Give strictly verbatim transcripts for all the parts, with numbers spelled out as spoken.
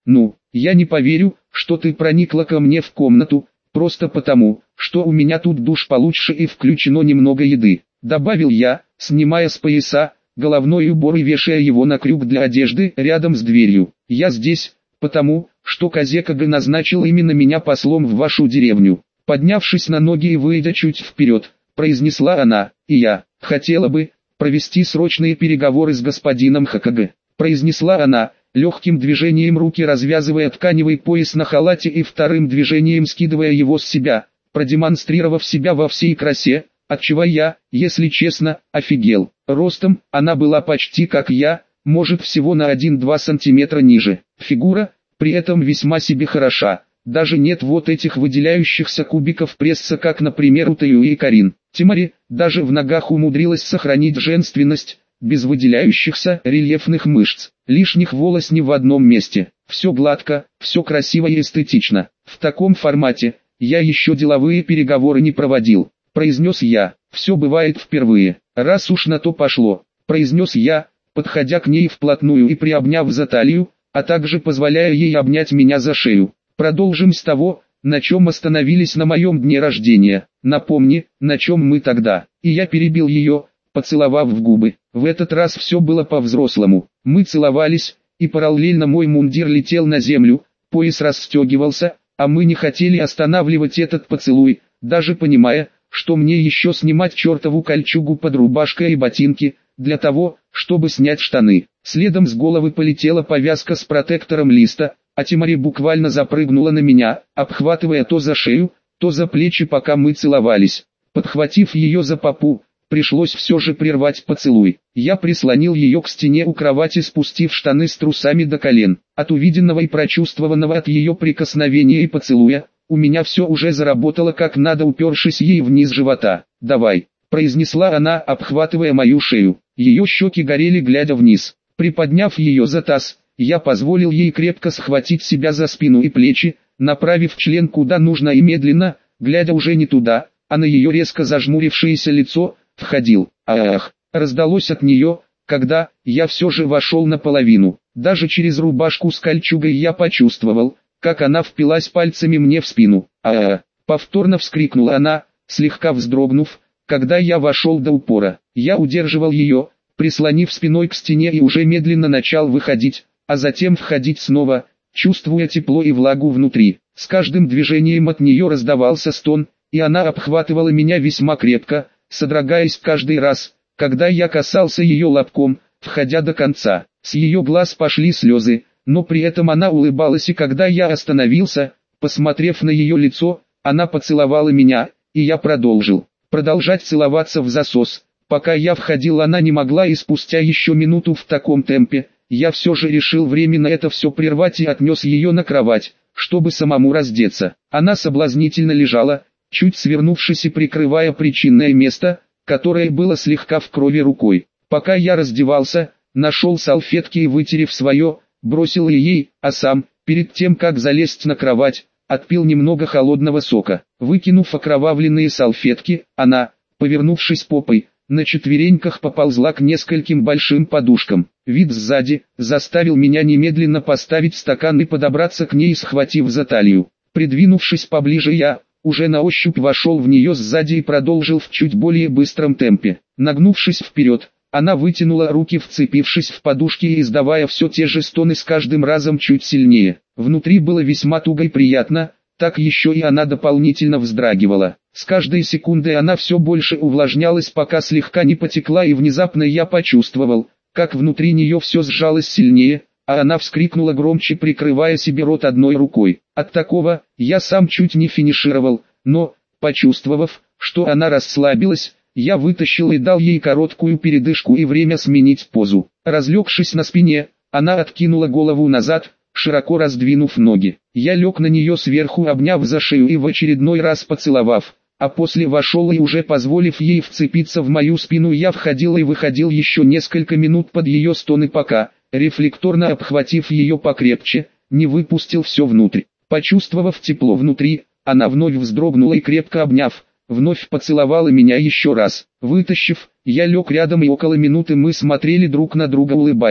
Ну, я не поверю, что ты проникла ко мне в комнату, просто потому, что у меня тут душ получше и включено немного еды», — добавил я, снимая с пояса головной убор и вешая его на крюк для одежды рядом с дверью. «Я здесь, потому, что Казекага назначил именно меня послом в вашу деревню». Поднявшись на ноги и выйдя чуть вперед, произнесла она, «И я хотела бы провести срочные переговоры с господином Хокаге», произнесла она, легким движением руки развязывая тканевый пояс на халате и вторым движением скидывая его с себя, продемонстрировав себя во всей красе, отчего я, если честно, офигел. Ростом она была почти как я, может всего на один-два сантиметра ниже. Фигура, при этом весьма себе хороша. Даже нет вот этих выделяющихся кубиков пресса, как, например, у Таю и Карин. Тимари даже в ногах умудрилась сохранить женственность, без выделяющихся рельефных мышц, лишних волос ни в одном месте. Все гладко, все красиво и эстетично. В таком формате я еще деловые переговоры не проводил, произнес я. Все бывает впервые, раз уж на то пошло, произнес я, подходя к ней вплотную и приобняв за талию, а также позволяя ей обнять меня за шею. Продолжим с того, на чем остановились на моем дне рождения. Напомни, на чем мы тогда. И я перебил ее, поцеловав в губы. В этот раз все было по-взрослому. Мы целовались, и параллельно мой мундир летел на землю, пояс расстегивался, а мы не хотели останавливать этот поцелуй, даже понимая, что мне еще снимать чертову кольчугу под рубашкой и ботинки, для того, чтобы снять штаны. Следом с головы полетела повязка с протектором листа, а Тимари буквально запрыгнула на меня, обхватывая то за шею, то за плечи, пока мы целовались. Подхватив ее за попу, пришлось все же прервать поцелуй. Я прислонил ее к стене у кровати, спустив штаны с трусами до колен. От увиденного и прочувствованного от ее прикосновения и поцелуя, у меня все уже заработало как надо, упершись ей вниз живота. «Давай», — произнесла она, обхватывая мою шею. Ее щеки горели, глядя вниз. Приподняв ее за таз, я позволил ей крепко схватить себя за спину и плечи, направив член куда нужно и медленно, глядя уже не туда, а на ее резко зажмурившееся лицо, входил. «Ах!» раздалось от нее, когда я все же вошел наполовину. Даже через рубашку с кольчугой я почувствовал, как она впилась пальцами мне в спину. «А-а-а!» повторно вскрикнула она, слегка вздрогнув, когда я вошел до упора. Я удерживал ее, прислонив спиной к стене, и уже медленно начал выходить, а затем входить снова, чувствуя тепло и влагу внутри. С каждым движением от нее раздавался стон, и она обхватывала меня весьма крепко, содрогаясь каждый раз, когда я касался ее лобком, входя до конца. С ее глаз пошли слезы, но при этом она улыбалась, и когда я остановился, посмотрев на ее лицо, она поцеловала меня, и я продолжил. Продолжать целоваться в засос. Пока я входил, она не могла, и спустя еще минуту в таком темпе, я все же решил временно это все прервать и отнес ее на кровать, чтобы самому раздеться. Она соблазнительно лежала, чуть свернувшись и прикрывая причинное место, которое было слегка в крови, рукой. Пока я раздевался, нашел салфетки и, вытерев свое, бросил ей, а сам, перед тем как залезть на кровать, отпил немного холодного сока. Выкинув окровавленные салфетки, она, повернувшись попой, на четвереньках поползла к нескольким большим подушкам. Вид сзади заставил меня немедленно поставить стакан и подобраться к ней, схватив за талию. Придвинувшись поближе, я уже на ощупь вошел в нее сзади и продолжил в чуть более быстром темпе. Нагнувшись вперед, она вытянула руки, вцепившись в подушки и издавая все те же стоны, с каждым разом чуть сильнее. Внутри было весьма туго и приятно, так еще и она дополнительно вздрагивала. С каждой секундой она все больше увлажнялась, пока слегка не потекла, и внезапно я почувствовал, как внутри нее все сжалось сильнее, а она вскрикнула громче, прикрывая себе рот одной рукой. От такого я сам чуть не финишировал, но, почувствовав, что она расслабилась, я вытащил и дал ей короткую передышку и время сменить позу. Разлегшись на спине, она откинула голову назад, широко раздвинув ноги. Я лег на нее сверху, обняв за шею и в очередной раз поцеловав, а после вошел и, уже позволив ей вцепиться в мою спину, я входил и выходил еще несколько минут под ее стоны, пока, рефлекторно обхватив ее покрепче, не выпустил все внутрь. Почувствовав тепло внутри, она вновь вздрогнула и, крепко обняв, вновь поцеловала меня еще раз. Вытащив, я лег рядом, и около минуты мы смотрели друг на друга, улыбаясь.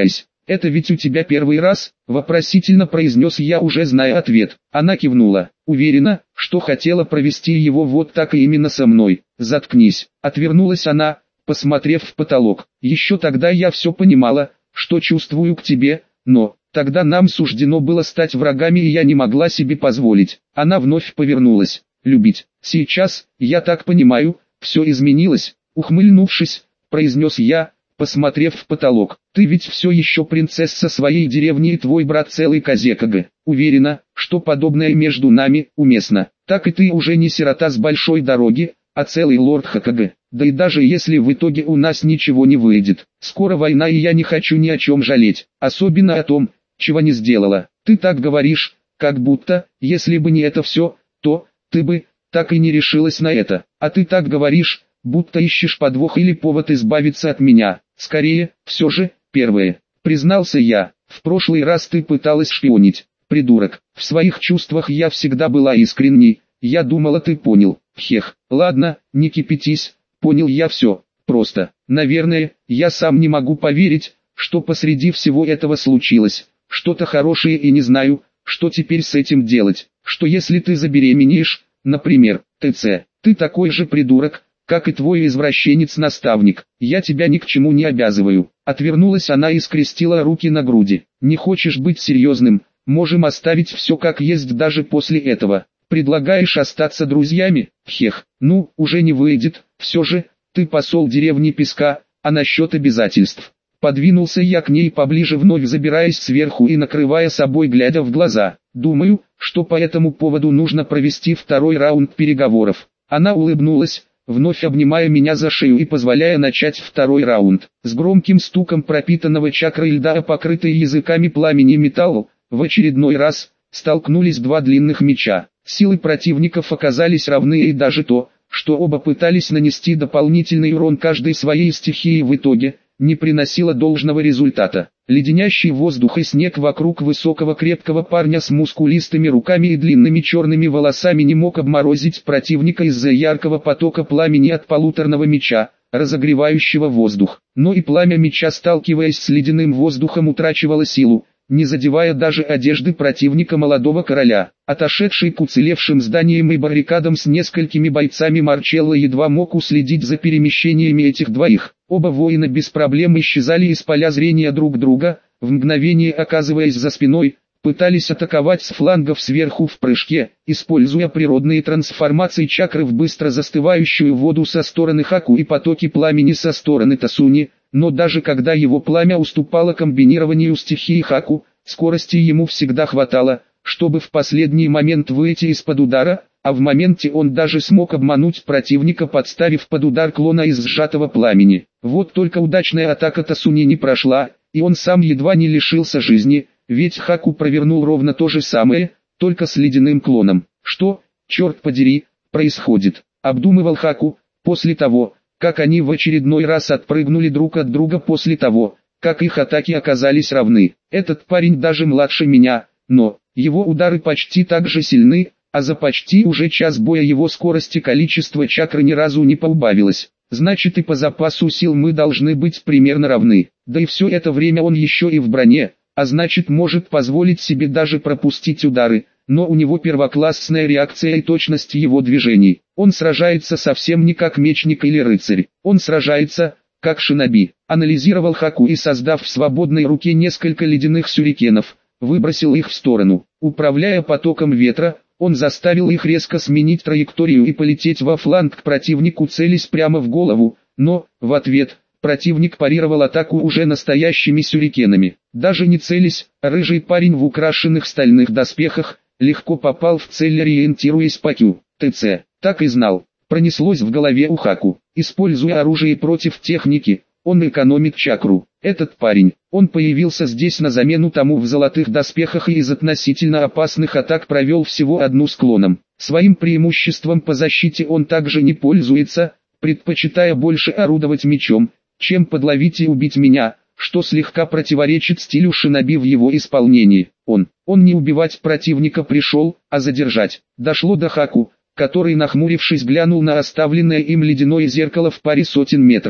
«Это ведь у тебя первый раз?» – вопросительно произнес я, уже зная ответ. Она кивнула. «Уверена, что хотела провести его вот так и именно со мной». «Заткнись», – отвернулась она, посмотрев в потолок. «Еще тогда я все понимала, что чувствую к тебе, но тогда нам суждено было стать врагами, и я не могла себе позволить». Она вновь повернулась. «Любить. Сейчас, я так понимаю, все изменилось», – ухмыльнувшись, произнес я, посмотрев в потолок. «Ты ведь все еще принцесса своей деревни, и твой брат целый Казекага. Уверена, что подобное между нами уместно. Так и ты уже не сирота с большой дороги, а целый лорд Хокage. Да и даже если в итоге у нас ничего не выйдет, скоро война, и я не хочу ни о чем жалеть, особенно о том, чего не сделала. Ты так говоришь, как будто, если бы не это все, то ты бы так и не решилась на это. А ты так говоришь, будто ищешь подвох или повод избавиться от меня. Скорее, все же, первое. Признался я, в прошлый раз ты пыталась шпионить. Придурок, в своих чувствах я всегда была искренней, я думала, ты понял. Хех, ладно, не кипятись, понял я все. Просто, наверное, я сам не могу поверить, что посреди всего этого случилось что-то хорошее, и не знаю, что теперь с этим делать. Что если ты забеременеешь, например, ТЦ, ты такой же придурок, как и твой извращенец-наставник. Я тебя ни к чему не обязываю». Отвернулась она и скрестила руки на груди. «Не хочешь быть серьезным? Можем оставить все как есть даже после этого. Предлагаешь остаться друзьями? Хех, ну, уже не выйдет. Все же, ты посол деревни Песка, а насчет обязательств». Подвинулся я к ней поближе, вновь забираясь сверху и накрывая собой, глядя в глаза. «Думаю, что по этому поводу нужно провести второй раунд переговоров». Она улыбнулась, вновь обнимая меня за шею и позволяя начать второй раунд. С громким стуком пропитанного чакрой льда, покрытой языками пламени металл, в очередной раз столкнулись два длинных меча. Силы противников оказались равны, и даже то, что оба пытались нанести дополнительный урон каждой своей стихии, в итоге не приносило должного результата. Леденящий воздух и снег вокруг высокого крепкого парня с мускулистыми руками и длинными черными волосами не мог обморозить противника из-за яркого потока пламени от полуторного меча, разогревающего воздух. Но и пламя меча, сталкиваясь с ледяным воздухом, утрачивало силу, не задевая даже одежды противника, молодого короля. Отошедший к уцелевшим зданиям и баррикадам с несколькими бойцами, Марчелло едва мог уследить за перемещениями этих двоих. Оба воина без проблем исчезали из поля зрения друг друга, в мгновение оказываясь за спиной, пытались атаковать с флангов сверху в прыжке, используя природные трансформации чакры в быстро застывающую воду со стороны Хаку и потоки пламени со стороны Тасуни. Но даже когда его пламя уступало комбинированию стихии Хаку, скорости ему всегда хватало, чтобы в последний момент выйти из-под удара, а в моменте он даже смог обмануть противника, подставив под удар клона из сжатого пламени. Вот только удачная атака Тасуни не прошла, и он сам едва не лишился жизни, ведь Хаку провернул ровно то же самое, только с ледяным клоном. Что, черт подери, происходит? Обдумывал Хаку, после того, как они в очередной раз отпрыгнули друг от друга, после того, как их атаки оказались равны. Этот парень даже младше меня, но его удары почти так же сильны, а за почти уже час боя его скорости количество чакры ни разу не поубавилось. Значит, и по запасу сил мы должны быть примерно равны. Да и все это время он еще и в броне, а значит может позволить себе даже пропустить удары. Но у него первоклассная реакция и точность его движений. Он сражается совсем не как мечник или рыцарь. Он сражается, как шиноби. Анализировал Хаку и, создав в свободной руке несколько ледяных сюрикенов, выбросил их в сторону. Управляя потоком ветра, он заставил их резко сменить траекторию и полететь во фланг к противнику, целясь прямо в голову. Но, в ответ, противник парировал атаку уже настоящими сюрикенами. Даже не целясь, рыжий парень в украшенных стальных доспехах легко попал в цель, ориентируясь по Q. ТЦ. Так и знал. Пронеслось в голове у Хаку. Используя оружие против техники, он экономит чакру. Этот парень, он появился здесь на замену тому в золотых доспехах, и из относительно опасных атак провел всего одну с клоном. Своим преимуществом по защите он также не пользуется, предпочитая больше орудовать мечом, чем подловить и убить меня, что слегка противоречит стилю шиноби в его исполнении. Он, он не убивать противника пришел, а задержать. Дошло до Хаку, который, нахмурившись, глянул на оставленное им ледяное зеркало в паре сотен метров.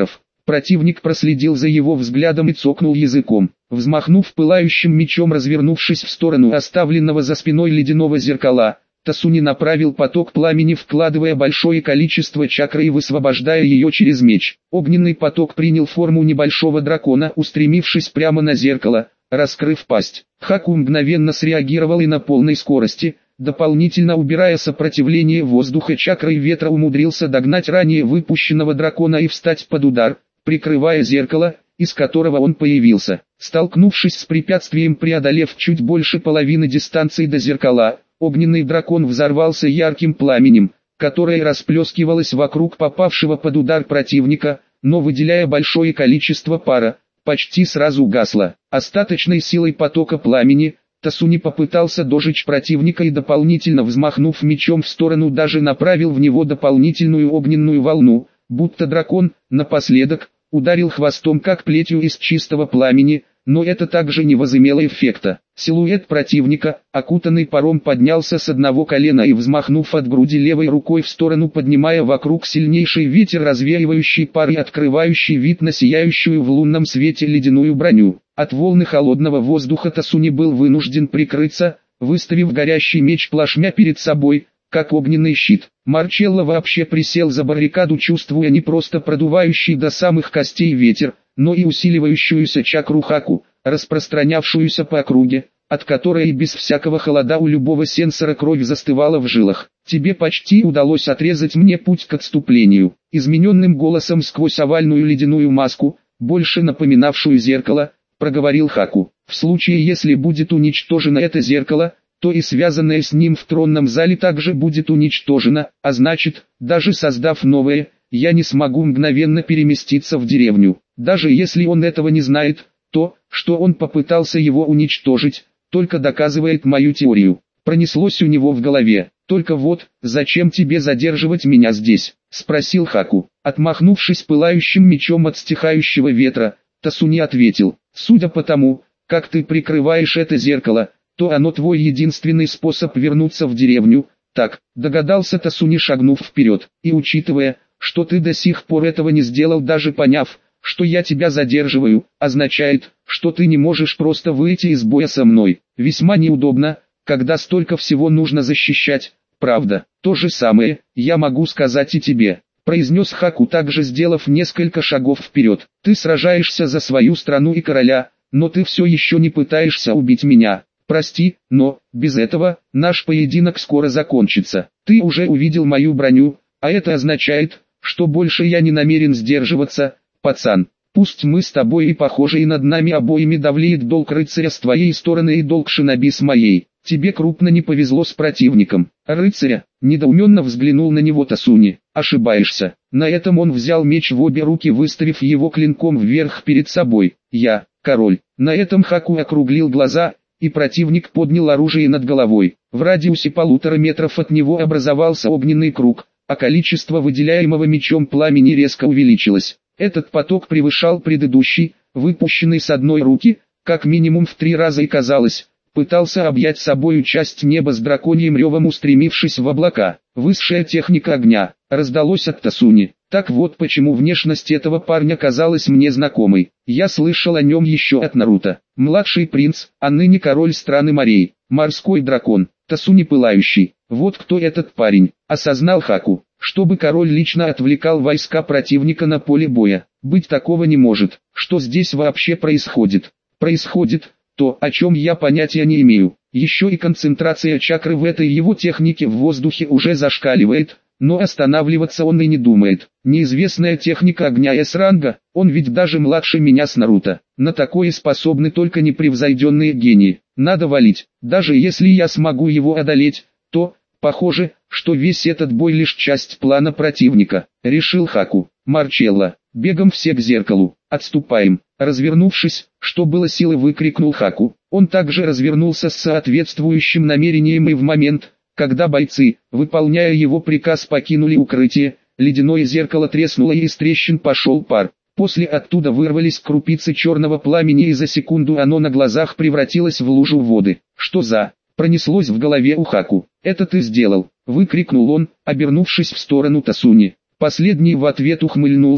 Противник проследил за его взглядом и цокнул языком. Взмахнув пылающим мечом, развернувшись в сторону оставленного за спиной ледяного зеркала, Тасуни направил поток пламени, вкладывая большое количество чакры и высвобождая ее через меч. Огненный поток принял форму небольшого дракона, устремившись прямо на зеркало, раскрыв пасть. Хаку мгновенно среагировал и на полной скорости, дополнительно убирая сопротивление воздуха чакрой ветра, умудрился догнать ранее выпущенного дракона и встать под удар, прикрывая зеркало, из которого он появился. Столкнувшись с препятствием, преодолев чуть больше половины дистанции до зеркала, огненный дракон взорвался ярким пламенем, которое расплескивалось вокруг попавшего под удар противника, но выделяя большое количество пара, почти сразу гасло. Остаточной силой потока пламени, Тасуни попытался дожечь противника и, дополнительно взмахнув мечом в сторону, даже направил в него дополнительную огненную волну, будто дракон, напоследок, ударил хвостом как плетью из чистого пламени, но это также не возымело эффекта. Силуэт противника, окутанный паром, поднялся с одного колена и, взмахнув от груди левой рукой в сторону, поднимая вокруг сильнейший ветер, развеивающий пар и открывающий вид на сияющую в лунном свете ледяную броню. От волны холодного воздуха Тасуни был вынужден прикрыться, выставив горящий меч плашмя перед собой, как огненный щит. Марчелло вообще присел за баррикаду, чувствуя не просто продувающий до самых костей ветер, но и усиливающуюся чакру Хаку, распространявшуюся по округе, от которой и без всякого холода у любого сенсора кровь застывала в жилах. «Тебе почти удалось отрезать мне путь к отступлению», — измененным голосом сквозь овальную ледяную маску, больше напоминавшую зеркало, проговорил Хаку. «В случае, если будет уничтожено это зеркало, то и связанное с ним в тронном зале также будет уничтожено, а значит, даже создав новое, я не смогу мгновенно переместиться в деревню. Даже если он этого не знает, то, что он попытался его уничтожить, только доказывает мою теорию». Пронеслось у него в голове. «Только вот, зачем тебе задерживать меня здесь?» — спросил Хаку. Отмахнувшись пылающим мечом от стихающего ветра, Тасуни ответил: «Судя по тому, как ты прикрываешь это зеркало, то оно твой единственный способ вернуться в деревню». «Так», — догадался Тасуни, шагнув вперед, «и учитывая, что ты до сих пор этого не сделал, даже поняв, что я тебя задерживаю, означает, что ты не можешь просто выйти из боя со мной. Весьма неудобно, когда столько всего нужно защищать, правда?» «То же самое, я могу сказать и тебе», — произнес Хаку, также сделав несколько шагов вперед. «Ты сражаешься за свою страну и короля, но ты все еще не пытаешься убить меня. Прости, но, без этого, наш поединок скоро закончится. Ты уже увидел мою броню, а это означает, что больше я не намерен сдерживаться, пацан. Пусть мы с тобой и похожи, и над нами обоими давлеет долг рыцаря с твоей стороны и долг шиноби с моей. Тебе крупно не повезло с противником». «Рыцаря?» — недоуменно взглянул на него Тасуни. «Ошибаешься». На этом он взял меч в обе руки, выставив его клинком вверх перед собой. «Я, король». На этом Хаку округлил глаза, и противник поднял оружие над головой. В радиусе полутора метров от него образовался огненный круг, а количество выделяемого мечом пламени резко увеличилось. Этот поток превышал предыдущий, выпущенный с одной руки, как минимум в три раза, и казалось, пытался объять собою часть неба с драконьим ревом, устремившись в облака. «Высшая техника огня», — раздалось от Тасуни. «Так вот почему внешность этого парня казалась мне знакомой. Я слышал о нем еще от Наруто. Младший принц, а ныне король страны морей, морской дракон, Тасуни Пылающий. Вот кто этот парень», — осознал Хаку. «Чтобы король лично отвлекал войска противника на поле боя. Быть такого не может. Что здесь вообще происходит?» «Происходит то, о чем я понятия не имею. Еще и концентрация чакры в этой его технике в воздухе уже зашкаливает, но останавливаться он и не думает. Неизвестная техника огня С-ранга, он ведь даже младше меня с Наруто. На такое способны только непревзойденные гении. Надо валить. Даже если я смогу его одолеть, то, похоже, что весь этот бой лишь часть плана противника», — решил Хаку. «Марчелло, бегом все к зеркалу, отступаем». Развернувшись, что было силы, выкрикнул Хаку. Он также развернулся с соответствующим намерением, и в момент, когда бойцы, выполняя его приказ, покинули укрытие, ледяное зеркало треснуло и из трещин пошел пар. После оттуда вырвались крупицы черного пламени, и за секунду оно на глазах превратилось в лужу воды. «Что за...» — пронеслось в голове у Хаку. «Это ты сделал!» — выкрикнул он, обернувшись в сторону Тасуни. Последний в ответ ухмыльнулся,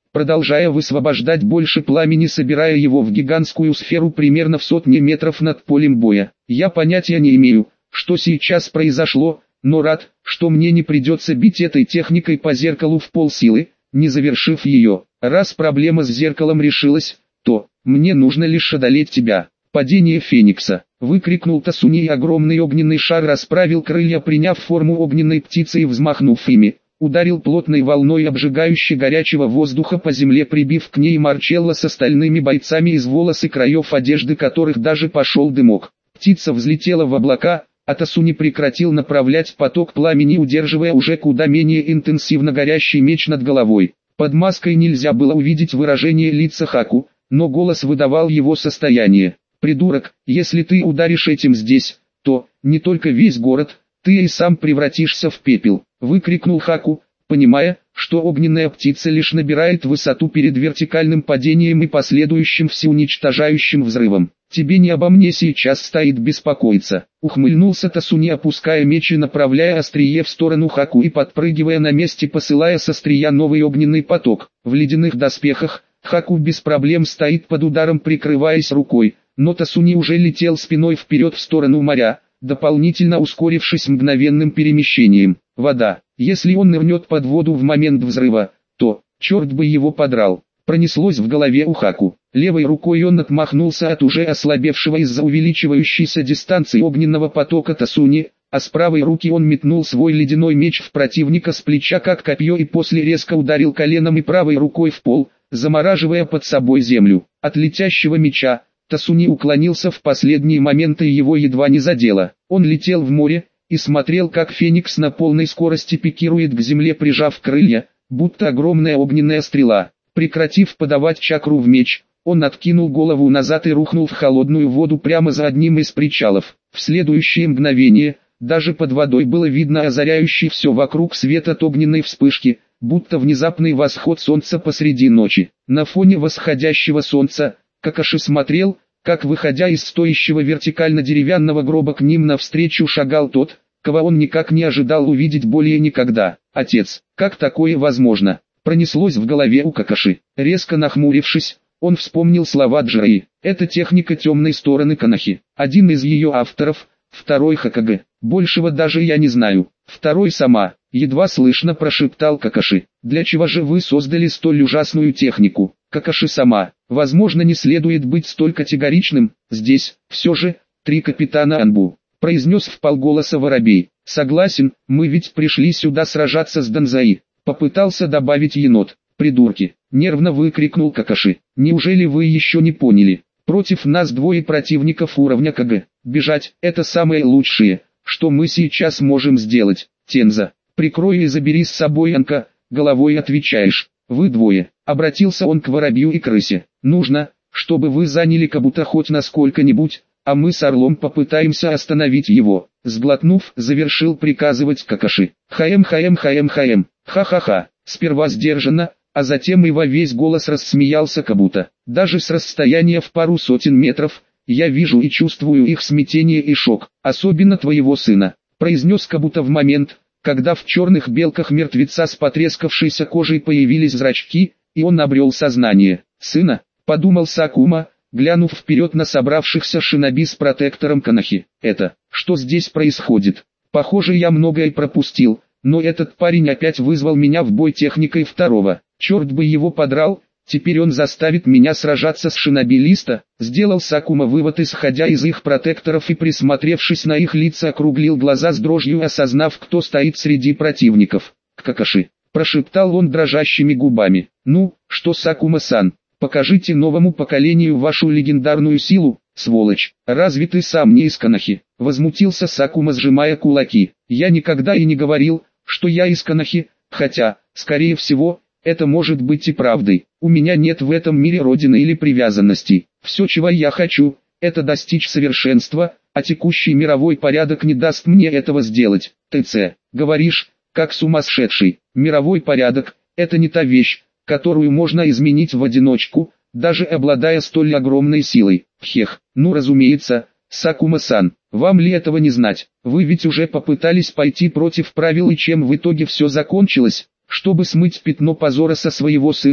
продолжая высвобождать больше пламени, собирая его в гигантскую сферу примерно в сотни метров над полем боя. Я понятия не имею, что сейчас произошло, но рад, что мне не придется бить этой техникой по зеркалу в полсилы, не завершив ее. Раз проблема с зеркалом решилась, то мне нужно лишь одолеть тебя. Падение Феникса. Выкрикнул Тасуни, и огромный огненный шар расправил крылья, приняв форму огненной птицы, и взмахнув ими, ударил плотной волной обжигающе горячего воздуха по земле, прибив к ней Марчелло с остальными бойцами, из волос и краев одежды которых даже пошел дымок. Птица взлетела в облака, а Тасуни прекратил направлять поток пламени, удерживая уже куда менее интенсивно горящий меч над головой. Под маской нельзя было увидеть выражение лица Хаку, но голос выдавал его состояние. «Придурок, если ты ударишь этим здесь, то не только весь город, ты и сам превратишься в пепел», — выкрикнул Хаку, понимая, что огненная птица лишь набирает высоту перед вертикальным падением и последующим всеуничтожающим взрывом. «Тебе не обо мне сейчас стоит беспокоиться», — ухмыльнулся Тасуни, опуская меч и направляя острие в сторону Хаку и подпрыгивая на месте, посылая с острия новый огненный поток. В ледяных доспехах Хаку без проблем стоит под ударом, прикрываясь рукой, но Тасуни уже летел спиной вперед в сторону моря, дополнительно ускорившись мгновенным перемещением. Вода. Если он нырнет под воду в момент взрыва, то, черт бы его подрал. Пронеслось в голове у Хаку. Левой рукой он отмахнулся от уже ослабевшего из-за увеличивающейся дистанции огненного потока Тасуни, а с правой руки он метнул свой ледяной меч в противника с плеча как копье и после резко ударил коленом и правой рукой в пол, замораживая под собой землю. От летящего меча Тасуни уклонился в последние моменты, и его едва не задело. Он летел в море и смотрел, как Феникс на полной скорости пикирует к земле, прижав крылья, будто огромная огненная стрела. Прекратив подавать чакру в меч, он откинул голову назад и рухнул в холодную воду прямо за одним из причалов. В следующее мгновение, даже под водой было видно озаряющий все вокруг свет от огненной вспышки, будто внезапный восход солнца посреди ночи. На фоне восходящего солнца Какаши смотрел, как, выходя из стоящего вертикально деревянного гроба, к ним навстречу шагал тот, кого он никак не ожидал увидеть более никогда. Отец, как такое возможно? Пронеслось в голове у Какаши. Резко нахмурившись, он вспомнил слова Джираи. Это техника темной стороны Канахи. Один из ее авторов, второй Хокаге. Большего даже я не знаю. Второй сама. Едва слышно прошептал Какаши. Для чего же вы создали столь ужасную технику? Какаши сама. Возможно, не следует быть столь категоричным. Здесь, все же, три капитана Анбу. Произнес вполголоса Воробей. Согласен, мы ведь пришли сюда сражаться с Данзаи. Попытался добавить енот. Придурки. Нервно выкрикнул Какаши. Неужели вы еще не поняли? Против нас двое противников уровня КГ. Бежать – это самое лучшее, что мы сейчас можем сделать. Тенза, прикрой и забери с собой Анка, головой отвечаешь. Вы двое. Обратился он к Воробью и Крысе. Нужно, чтобы вы заняли Кабута хоть насколько-нибудь, а мы с Орлом попытаемся остановить его. Сглотнув, завершил приказывать Какаши. Хаем хаем хаем хаем. Ха-ха-ха. Сперва сдержанно, а затем и во весь голос рассмеялся Кабута. Даже с расстояния в пару сотен метров, я вижу и чувствую их смятение и шок. Особенно твоего сына, произнес Кабута в момент, когда в черных белках мертвеца с потрескавшейся кожей появились зрачки, и он обрел сознание. Сына, подумал Сакума, глянув вперед на собравшихся шиноби с протектором Канахи. Это, что здесь происходит? Похоже, я многое пропустил, но этот парень опять вызвал меня в бой техникой второго. Черт бы его подрал, теперь он заставит меня сражаться с шиноби Листа. Сделал Сакума вывод, исходя из их протекторов, и, присмотревшись на их лица, округлил глаза с дрожью, осознав, кто стоит среди противников. Какаши, прошептал он дрожащими губами. Ну, что, Сакума-сан, покажите новому поколению вашу легендарную силу, сволочь. Разве ты сам не из Канахи? Возмутился Сакума, сжимая кулаки. Я никогда и не говорил, что я из Канахи, хотя, скорее всего, это может быть и правдой. У меня нет в этом мире родины или привязанности. Все, чего я хочу, это достичь совершенства, а текущий мировой порядок не даст мне этого сделать. ТЦ, говоришь, как сумасшедший. Мировой порядок – это не та вещь, которую можно изменить в одиночку, даже обладая столь огромной силой. Хех, ну разумеется, Сакума-сан, вам ли этого не знать? Вы ведь уже попытались пойти против правил, и чем в итоге все закончилось? Чтобы смыть пятно позора со своего сына,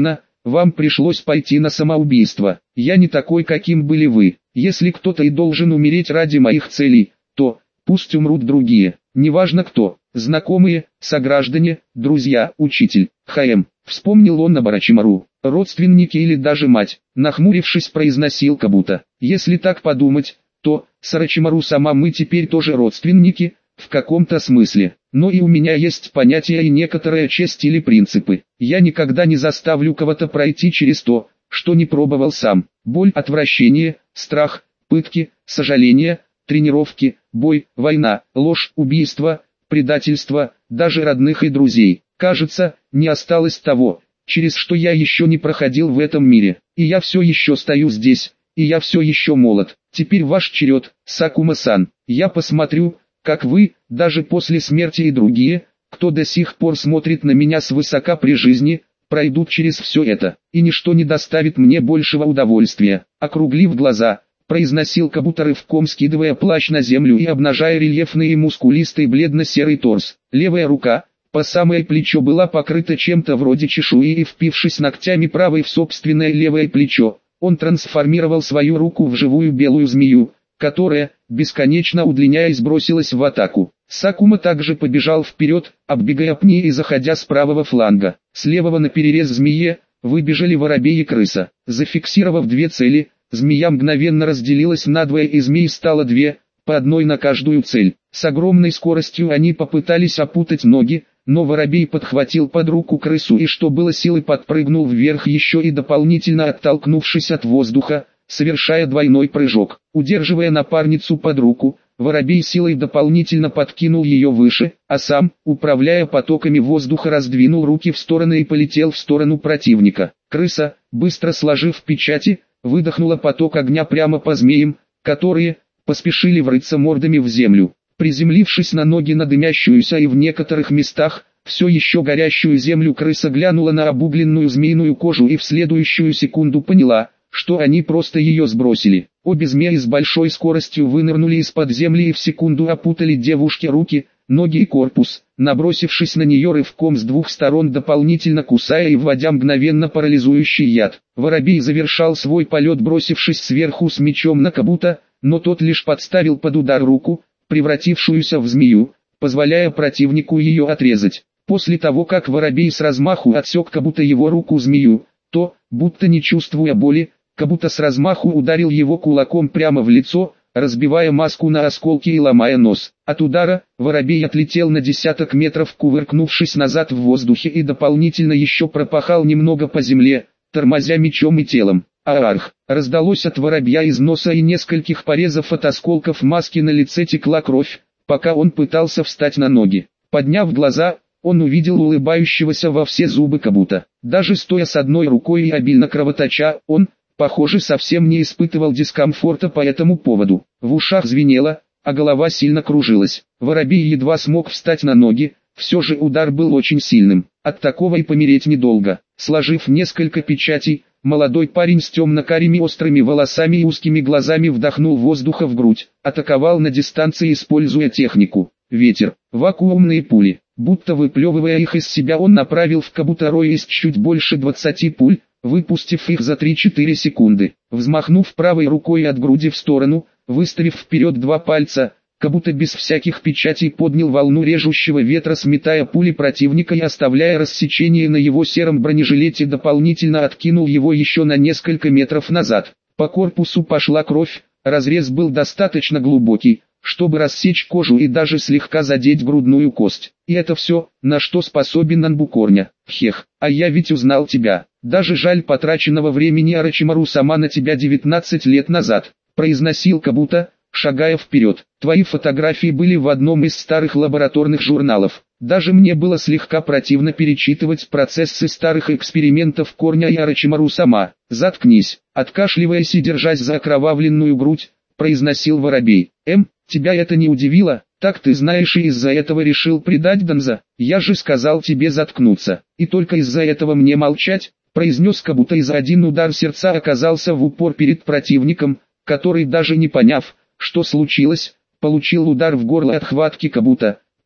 вам пришлось пойти на самоубийство. Я не такой, каким были вы. Если кто-то и должен умереть ради моих целей, то пусть умрут другие, неважно кто, знакомые, сограждане, друзья, учитель, ха-эм. Вспомнил он об Орочимару, родственники или даже мать, нахмурившись произносил Кабута. Если так подумать, то с Орочимару сама мы теперь тоже родственники, в каком-то смысле. Но и у меня есть понятия и некоторая честь или принципы. Я никогда не заставлю кого-то пройти через то, что не пробовал сам. Боль, отвращение, страх, пытки, сожаление, тренировки, бой, война, ложь, убийство, предательство, даже родных и друзей. Кажется, не осталось того, через что я еще не проходил в этом мире. И я все еще стою здесь, и я все еще молод. Теперь ваш черед, Сакума-сан. Я посмотрю, как вы, даже после смерти и другие, кто до сих пор смотрит на меня свысока при жизни, пройдут через все это, и ничто не доставит мне большего удовольствия. Округлив глаза, произносил Кабута, рывком скидывая плащ на землю и обнажая рельефный и мускулистый бледно-серый торс. Левая рука, по самое плечо, была покрыта чем-то вроде чешуи, и впившись ногтями правой в собственное левое плечо, он трансформировал свою руку в живую белую змею, которая, бесконечно удлиняясь, бросилась в атаку. Сакума также побежал вперед, оббегая пни и заходя с правого фланга. С левого наперерез змее выбежали воробей и крыса. Зафиксировав две цели, змея мгновенно разделилась надвое, и змей стало две, по одной на каждую цель. С огромной скоростью они попытались опутать ноги, но воробей подхватил под руку крысу и что было силы подпрыгнул вверх еще и дополнительно оттолкнувшись от воздуха, совершая двойной прыжок. Удерживая напарницу под руку, воробей силой дополнительно подкинул ее выше, а сам, управляя потоками воздуха, раздвинул руки в стороны и полетел в сторону противника. Крыса, быстро сложив печати, выдохнула поток огня прямо по змеям, которые поспешили врыться мордами в землю. Приземлившись на ноги на дымящуюся и в некоторых местах все еще горящую землю, крыса глянула на обугленную змеиную кожу и в следующую секунду поняла, что они просто ее сбросили. Обе змеи с большой скоростью вынырнули из-под земли и в секунду опутали девушке руки, ноги и корпус, набросившись на нее рывком с двух сторон, дополнительно кусая и вводя мгновенно парализующий яд. Воробей завершал свой полет, бросившись сверху с мечом на Кабута, но тот лишь подставил под удар руку, превратившуюся в змею, позволяя противнику ее отрезать. После того, как воробей с размаху отсек Кабута его руку змею, то, будто не чувствуя боли, Кабута с размаху ударил его кулаком прямо в лицо, разбивая маску на осколки и ломая нос. От удара воробей отлетел на десяток метров, кувыркнувшись назад в воздухе, и дополнительно еще пропахал немного по земле, тормозя мечом и телом. Аарх! Раздалось от воробья из носа, и нескольких порезов от осколков маски на лице текла кровь, пока он пытался встать на ноги. Подняв глаза, он увидел улыбающегося во все зубы Кабута. Даже стоя с одной рукой и обильно кровоточа, он, похоже, совсем не испытывал дискомфорта по этому поводу. В ушах звенело, а голова сильно кружилась. Воробей едва смог встать на ноги, все же удар был очень сильным. От такого и помереть недолго. Сложив несколько печатей, молодой парень с темно-карими острыми волосами и узкими глазами вдохнул воздуха в грудь, атаковал на дистанции, используя технику «Ветер». Вакуумные пули. Будто выплевывая их из себя, он направил в Кабута рой из чуть больше двадцати пуль, выпустив их за три-четыре секунды. Взмахнув правой рукой от груди в сторону, выставив вперед два пальца, Кабута без всяких печатей поднял волну режущего ветра, сметая пули противника и оставляя рассечение на его сером бронежилете, дополнительно откинул его еще на несколько метров назад. По корпусу пошла кровь, разрез был достаточно глубокий, чтобы рассечь кожу и даже слегка задеть грудную кость. И это все, на что способен Анбукорня. Хех, а я ведь узнал тебя. Даже жаль потраченного времени, Орочимару сама на тебя девятнадцать лет назад, произносил Кабута, шагая вперед. Твои фотографии были в одном из старых лабораторных журналов. Даже мне было слегка противно перечитывать процессы старых экспериментов Корня и Орочимару сама. Заткнись, откашливаясь и держась за окровавленную грудь, произносил воробей. Эм, тебя это не удивило? Так ты знаешь, и из-за этого решил предать Данза? Я же сказал тебе заткнуться. И только из-за этого мне молчать? Произнес Кабута, и за один удар сердца оказался в упор перед противником, который, даже не поняв, что случилось, получил удар в горло от хватки Кабута.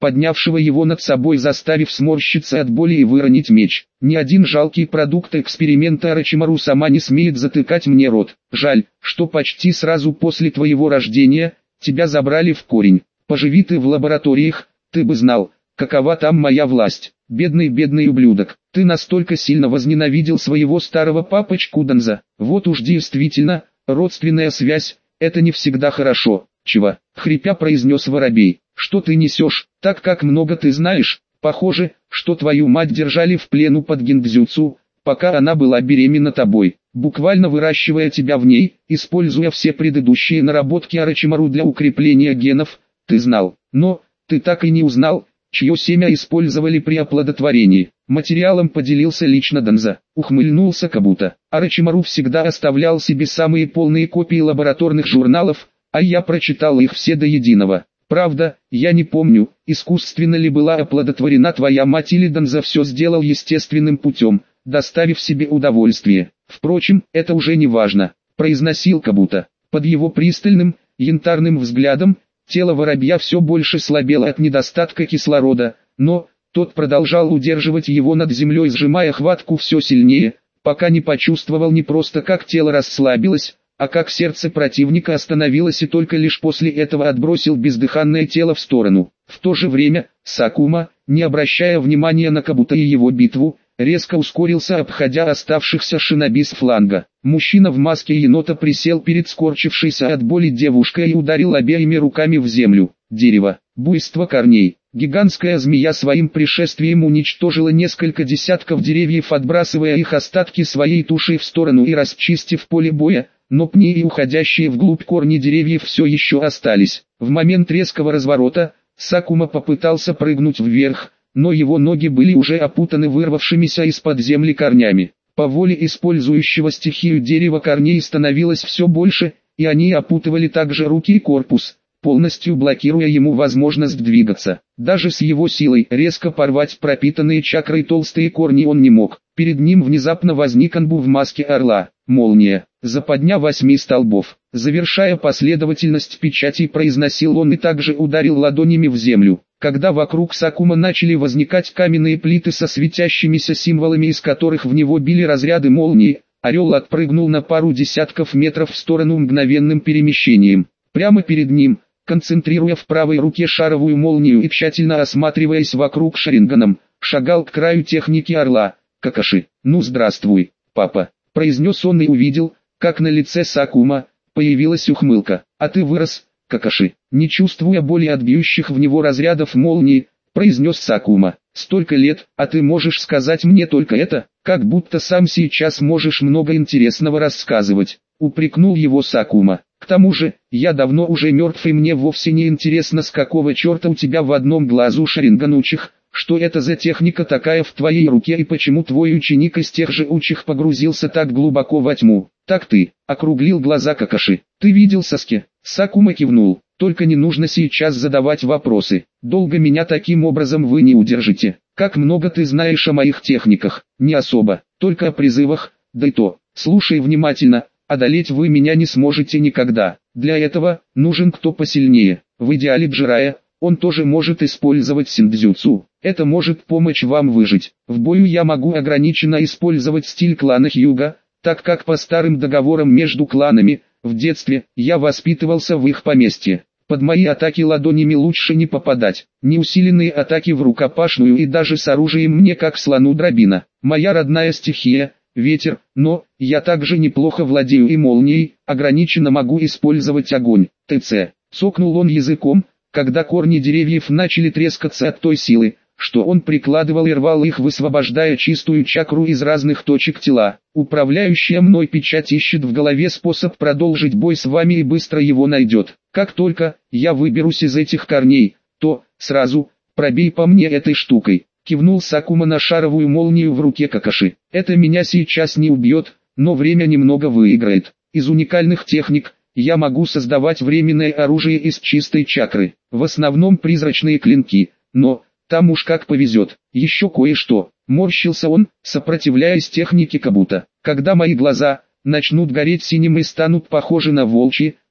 поднявшего его над собой, заставив сморщиться от боли и выронить меч. Ни один жалкий продукт эксперимента Орочимару сама не смеет затыкать мне рот. Жаль, что почти сразу после твоего рождения тебя забрали в корень. Поживи ты в лабораториях, ты бы знал, какова там моя власть. Бедный, бедный ублюдок, ты настолько сильно возненавидел своего старого папочку Данза. Вот уж действительно, родственная связь, это не всегда хорошо. Чего? Хрипя произнес воробей. Что ты несешь? Так как много ты знаешь? Похоже, что твою мать держали в плену под гиндзюцу, пока она была беременна тобой, буквально выращивая тебя в ней, используя все предыдущие наработки Орочимару для укрепления генов. Ты знал, но ты так и не узнал, чье семя использовали при оплодотворении. Материалом поделился лично Данза. Ухмыльнулся Кабуто. Орочимару всегда оставлял себе самые полные копии лабораторных журналов, а я прочитал их все до единого. Правда, я не помню, искусственно ли была оплодотворена твоя мать или Данза все сделал естественным путем, доставив себе удовольствие. Впрочем, это уже не важно, произносил Кабуто. Под его пристальным, янтарным взглядом, тело воробья все больше слабело от недостатка кислорода, но тот продолжал удерживать его над землей, сжимая хватку все сильнее, пока не почувствовал не просто как тело расслабилось, а как сердце противника остановилось, и только лишь после этого отбросил бездыханное тело в сторону. В то же время, Сакума, не обращая внимания на Кабуто и его битву, резко ускорился, обходя оставшихся шиноби с фланга. Мужчина в маске енота присел перед скорчившейся от боли девушкой и ударил обеими руками в землю. Дерево, буйство корней. Гигантская змея своим пришествием уничтожила несколько десятков деревьев, отбрасывая их остатки своей тушей в сторону и расчистив поле боя, но пни и уходящие вглубь корни деревьев все еще остались. В момент резкого разворота, Сакума попытался прыгнуть вверх, но его ноги были уже опутаны вырвавшимися из-под земли корнями. По воле использующего стихию дерева корней становилось все больше, и они опутывали также руки и корпус, полностью блокируя ему возможность двигаться. Даже с его силой резко порвать пропитанные чакрой толстые корни он не мог. Перед ним внезапно возник Анбу в маске орла. Молния, западня восьми столбов. Завершая последовательность печатей, произносил он и также ударил ладонями в землю. Когда вокруг Сакума начали возникать каменные плиты со светящимися символами, из которых в него били разряды молнии, орел отпрыгнул на пару десятков метров в сторону мгновенным перемещением. Прямо перед ним, концентрируя в правой руке шаровую молнию и тщательно осматриваясь вокруг шаринганом, шагал к краю техники орла. Какаши, ну здравствуй, папа, произнес он и увидел, как на лице Сакума появилась ухмылка. А ты вырос, Какаши, не чувствуя боли от бьющих в него разрядов молнии, произнес Сакума. Столько лет, а ты можешь сказать мне только это, как будто сам сейчас можешь много интересного рассказывать, упрекнул его Сакума. К тому же, я давно уже мертв, и мне вовсе не интересно, с какого черта у тебя в одном глазу шаринган учих, что это за техника такая в твоей руке и почему твой ученик из тех же учих погрузился так глубоко во тьму. Так ты, округлил глаза Какаши, ты видел Саске? Сакума кивнул, только не нужно сейчас задавать вопросы, долго меня таким образом вы не удержите. Как много ты знаешь о моих техниках? Не особо, только о призывах, да и то, слушай внимательно. Одолеть вы меня не сможете никогда. Для этого нужен кто посильнее. В идеале Джирая, он тоже может использовать синдзюцу. Это может помочь вам выжить. В бою я могу ограниченно использовать стиль клана Хьюга, так как по старым договорам между кланами, в детстве, я воспитывался в их поместье. Под мои атаки ладонями лучше не попадать. Неусиленные атаки в рукопашную и даже с оружием мне как слону дробина. Моя родная стихия — ветер, но я также неплохо владею и молнией, ограниченно могу использовать огонь. ТЦ. Цокнул он языком, когда корни деревьев начали трескаться от той силы, что он прикладывал и рвал их, высвобождая чистую чакру из разных точек тела. Управляющая мной печать ищет в голове способ продолжить бой с вами и быстро его найдет. Как только я выберусь из этих корней, то сразу пробей по мне этой штукой. Кивнул Сакума на шаровую молнию в руке Какаши. Это меня сейчас не убьет, но время немного выиграет. Из уникальных техник я могу создавать временное оружие из чистой чакры. В основном призрачные клинки, но там уж как повезет. Еще кое-что. Морщился он, сопротивляясь технике Кабуто. Когда мои глаза начнут гореть синим и станут похожи на волчьи,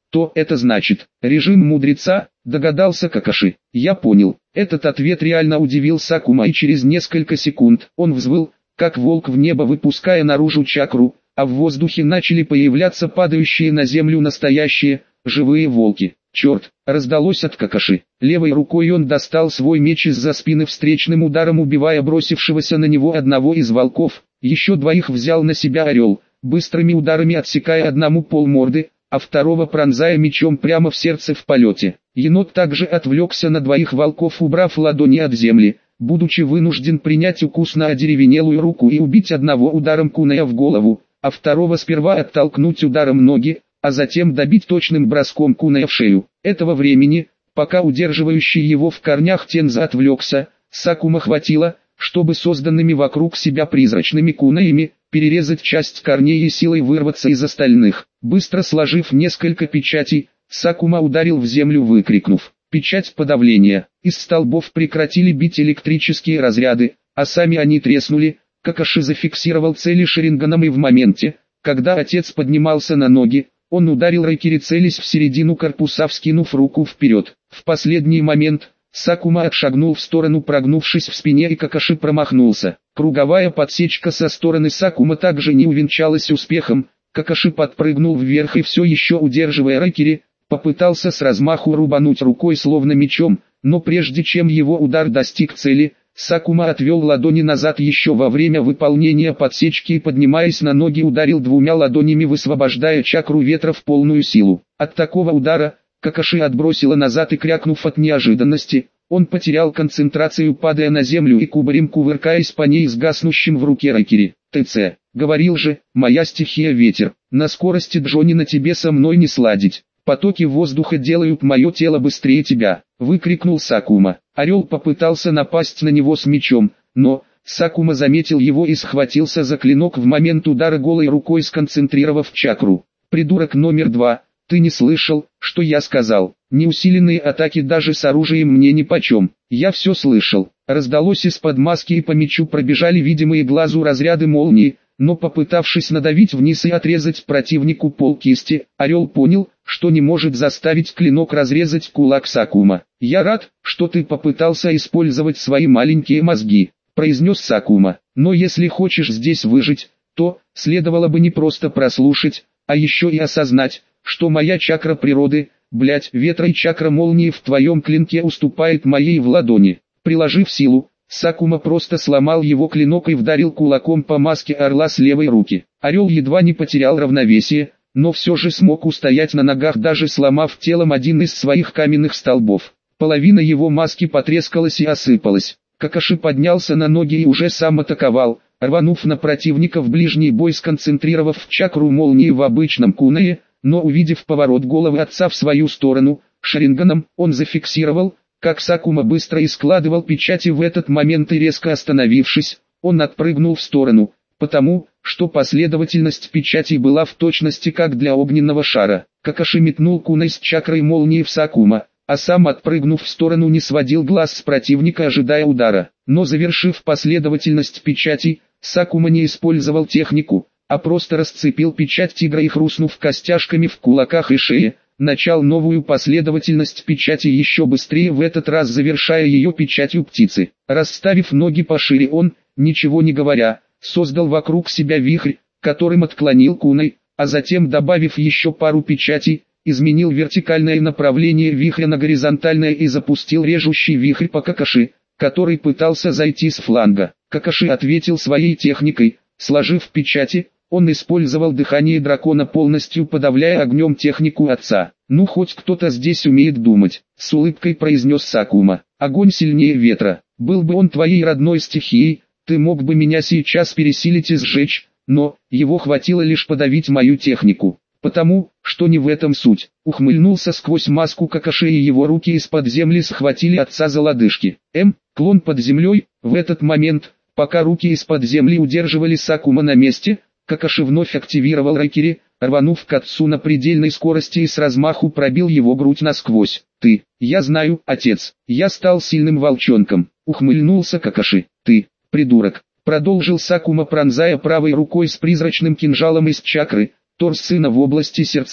то это значит режим мудреца, догадался Какаши. Я понял. Этот ответ реально удивил Сакума, и через несколько секунд он взвыл, как волк в небо, выпуская наружу чакру, а в воздухе начали появляться падающие на землю настоящие, живые волки. «Черт!» — раздалось от Какаши. Левой рукой он достал свой меч из-за спины, встречным ударом убивая бросившегося на него одного из волков. Еще двоих взял на себя орел, быстрыми ударами отсекая одному полморды, а второго пронзая мечом прямо в сердце в полете. Енот также отвлекся на двоих волков, убрав ладони от земли, будучи вынужден принять укус на одеревенелую руку и убить одного ударом куная в голову, а второго сперва оттолкнуть ударом ноги, а затем добить точным броском куная в шею. Этого времени, пока удерживающий его в корнях Тенза отвлекся, Сакума хватило, чтобы созданными вокруг себя призрачными кунаями перерезать часть корней и силой вырваться из остальных. Быстро сложив несколько печатей, Сакума ударил в землю, выкрикнув «Печать подавления!». Из столбов прекратили бить электрические разряды, а сами они треснули. Какаши зафиксировал цели шаринганом, и в моменте, когда отец поднимался на ноги, он ударил ракири, целясь в середину корпуса, вскинув руку вперед. В последний момент Сакума отшагнул в сторону, прогнувшись в спине, и Какаши промахнулся. Круговая подсечка со стороны Сакума также не увенчалась успехом. Какаши подпрыгнул вверх и, все еще удерживая ракири, попытался с размаху рубануть рукой словно мечом, но прежде чем его удар достиг цели, Сакума отвел ладони назад еще во время выполнения подсечки и, поднимаясь на ноги, ударил двумя ладонями, высвобождая чакру ветра в полную силу. От такого удара Какаши отбросило назад, и, крякнув от неожиданности, он потерял концентрацию, падая на землю и кубарем кувыркаясь по ней с гаснущим в руке ракири. «ТЦ, говорил же, моя стихия ветер, на скорости Джонни на тебе со мной не сладить. Потоки воздуха делают мое тело быстрее тебя», — выкрикнул Сакума. Орел попытался напасть на него с мечом, но Сакума заметил его и схватился за клинок в момент удара голой рукой, сконцентрировав чакру. «Придурок номер два, ты не слышал, что я сказал? Неусиленные атаки даже с оружием мне нипочем». «Я все слышал». Раздалось из-под маски, и по мечу пробежали видимые глазу разряды молнии, но, попытавшись надавить вниз и отрезать противнику полкисти, орел понял, что не может заставить клинок разрезать кулак Сакума. «Я рад, что ты попытался использовать свои маленькие мозги», — произнес Сакума. «Но если хочешь здесь выжить, то следовало бы не просто прослушать, а еще и осознать, что моя чакра природы, блять, ветра и чакра молнии в твоем клинке уступает моей в ладони». Приложив силу, Сакума просто сломал его клинок и вдарил кулаком по маске орла с левой руки. Орел едва не потерял равновесие, но все же смог устоять на ногах, даже сломав телом один из своих каменных столбов. Половина его маски потрескалась и осыпалась. Какаши поднялся на ноги и уже сам атаковал, рванув на противника в ближний бой, сконцентрировав чакру молнии в обычном кунае, но, увидев поворот головы отца в свою сторону, шаринганом он зафиксировал, как Сакума быстро искладывал печати. В этот момент, и резко остановившись, он отпрыгнул в сторону, потому что последовательность печатей была в точности как для огненного шара. Какаши метнул кунай с чакрой молнии в Сакума, а сам, отпрыгнув в сторону, не сводил глаз с противника, ожидая удара. Но, завершив последовательность печатей, Сакума не использовал технику, а просто расцепил печать тигра и, хрустнув костяшками в кулаках и шее, начал новую последовательность печати еще быстрее, в этот раз завершая ее печатью птицы. Расставив ноги пошире, он, ничего не говоря, создал вокруг себя вихрь, которым отклонил кунай, а затем, добавив еще пару печатей, изменил вертикальное направление вихря на горизонтальное и запустил режущий вихрь по Какаши, который пытался зайти с фланга. Какаши ответил своей техникой, сложив печати. Он использовал дыхание дракона, полностью подавляя огнем технику отца. «Ну, хоть кто-то здесь умеет думать», — с улыбкой произнес Сакума. «Огонь сильнее ветра. Был бы он твоей родной стихией, ты мог бы меня сейчас пересилить и сжечь, но его хватило лишь подавить мою технику. Потому, что не в этом суть». Ухмыльнулся сквозь маску Какаши, и его руки из-под земли схватили отца за лодыжки. М. Клон под землей. В этот момент, пока руки из-под земли удерживали Сакума на месте, Какаши вновь активировал ракири, рванув к отцу на предельной скорости и с размаху пробил его грудь насквозь. «Ты, я знаю, отец, я стал сильным волчонком», — ухмыльнулся Какаши. «Ты, придурок», — продолжил Сакума, пронзая правой рукой с призрачным кинжалом из чакры торс сына в области сердца.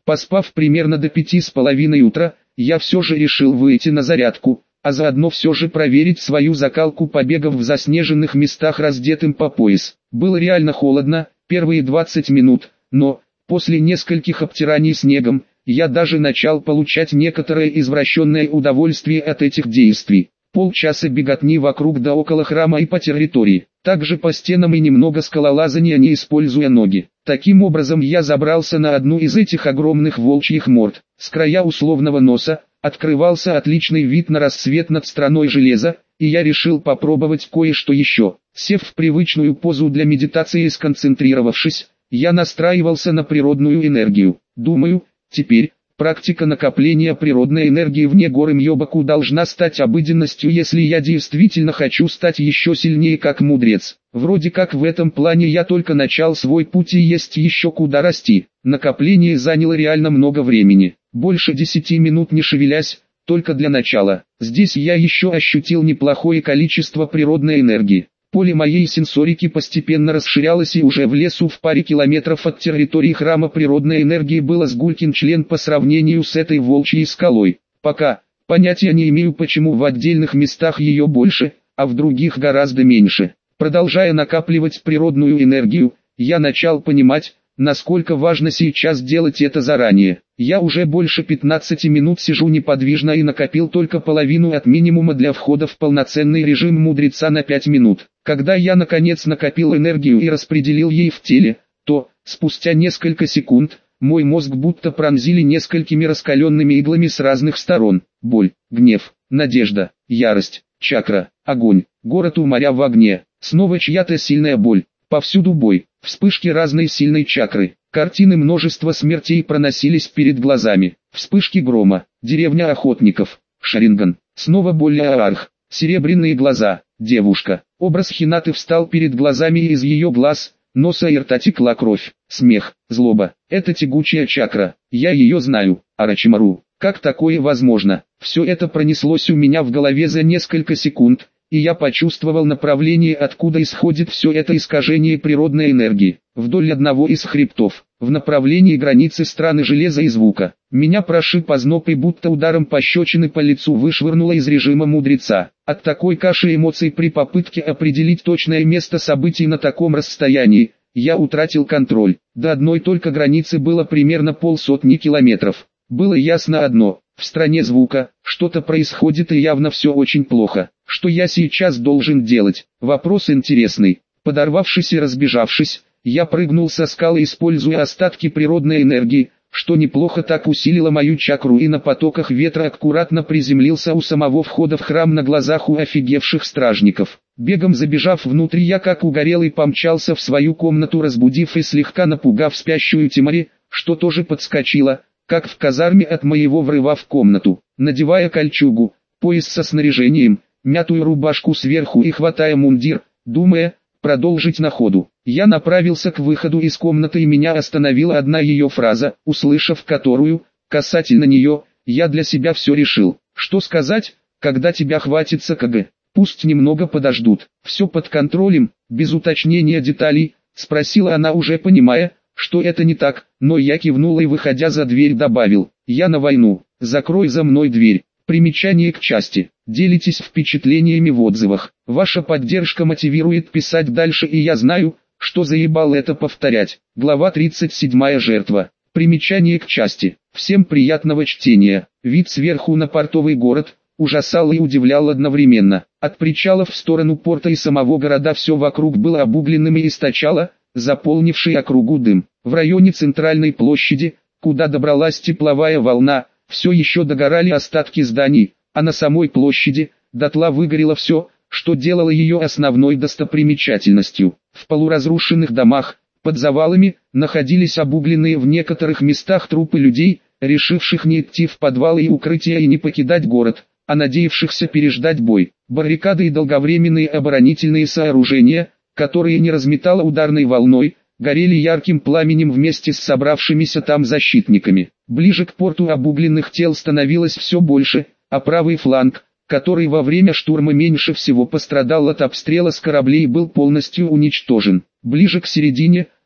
Поспав примерно до пяти с половиной утра, я все же решил выйти на зарядку, а заодно все же проверить свою закалку, побегав в заснеженных местах раздетым по пояс. Было реально холодно, первые двадцать минут, но, после нескольких обтираний снегом, я даже начал получать некоторое извращенное удовольствие от этих действий. Полчаса беготни вокруг да около храма и по территории, также по стенам и немного скалолазания, не используя ноги. Таким образом я забрался на одну из этих огромных волчьих морд. С края условного носа открывался отличный вид на рассвет над страной железа, и я решил попробовать кое-что еще. Сев в привычную позу для медитации и сконцентрировавшись, я настраивался на природную энергию. Думаю, теперь практика накопления природной энергии вне горы Мьёбаку должна стать обыденностью, если я действительно хочу стать еще сильнее как мудрец. Вроде как в этом плане я только начал свой путь и есть еще куда расти. Накопление заняло реально много времени. Больше десяти минут не шевелясь, только для начала. Здесь я еще ощутил неплохое количество природной энергии. Поле моей сенсорики постепенно расширялось, и уже в лесу в паре километров от территории храма природной энергии было сгулькин член по сравнению с этой волчьей скалой. Пока, понятия не имею, почему в отдельных местах ее больше, а в других гораздо меньше. Продолжая накапливать природную энергию, я начал понимать, насколько важно сейчас делать это заранее. Я уже больше пятнадцати минут сижу неподвижно и накопил только половину от минимума для входа в полноценный режим мудреца на пять минут. Когда я наконец накопил энергию и распределил ей в теле, то, спустя несколько секунд, мой мозг будто пронзили несколькими раскаленными иглами с разных сторон. Боль, гнев, надежда, ярость, чакра, огонь, город у моря в огне, снова чья-то сильная боль, повсюду бой, вспышки разной сильной чакры, картины множества смертей проносились перед глазами, вспышки грома, деревня охотников, Шаринган, снова боль Аарх, серебряные глаза, девушка, образ Хинаты встал перед глазами, и из ее глаз, носа и рта текла кровь, смех, злоба, это тягучая чакра, я ее знаю, Арачимару, как такое возможно? Все это пронеслось у меня в голове за несколько секунд, и я почувствовал направление, откуда исходит все это искажение природной энергии, вдоль одного из хребтов, в направлении границы страны железа и звука. Меня прошиб озноб, и будто ударом пощечины по лицу вышвырнуло из режима мудреца. От такой каши эмоций при попытке определить точное место событий на таком расстоянии, я утратил контроль. До одной только границы было примерно полсотни километров. Было ясно одно: в стране звука что-то происходит, и явно все очень плохо. Что я сейчас должен делать? Вопрос интересный. Подорвавшись и разбежавшись, я прыгнул со скалы, используя остатки природной энергии, что неплохо так усилило мою чакру, и на потоках ветра аккуратно приземлился у самого входа в храм на глазах у офигевших стражников. Бегом забежав внутрь, я как угорелый помчался в свою комнату, разбудив и слегка напугав спящую Тимари, что тоже подскочила, как в казарме от моего врыва в комнату. Надевая кольчугу, пояс со снаряжением, мятую рубашку сверху и хватая мундир, думая продолжить на ходу, я направился к выходу из комнаты, и меня остановила одна ее фраза, услышав которую, касательно нее, я для себя все решил. Что сказать, когда тебя хватится КГ? Пусть немного подождут. Все под контролем, без уточнения деталей, спросила она, уже понимая, что это не так, но я кивнул и, выходя за дверь, добавил: я на войну, закрой за мной дверь. Примечание к части. Делитесь впечатлениями в отзывах. Ваша поддержка мотивирует писать дальше, и я знаю, что заебал это повторять. Глава тридцать семь. Жертва. Примечание к части. Всем приятного чтения. Вид сверху на портовый город ужасал и удивлял одновременно. От причалов в сторону порта и самого города все вокруг было обугленным и источало, заполнивший округу дым. В районе центральной площади, куда добралась тепловая волна, все еще догорали остатки зданий, а на самой площади дотла выгорело все, что делало ее основной достопримечательностью. В полуразрушенных домах, под завалами, находились обугленные в некоторых местах трупы людей, решивших не идти в подвалы и укрытия и не покидать город, а надеявшихся переждать бой. Баррикады и долговременные оборонительные сооружения, которые не разметало ударной волной, горели ярким пламенем вместе с собравшимися там защитниками. Ближе к порту обугленных тел становилось все больше, а правый фланг, который во время штурма меньше всего пострадал от обстрела с кораблей, был полностью уничтожен. Ближе к середине,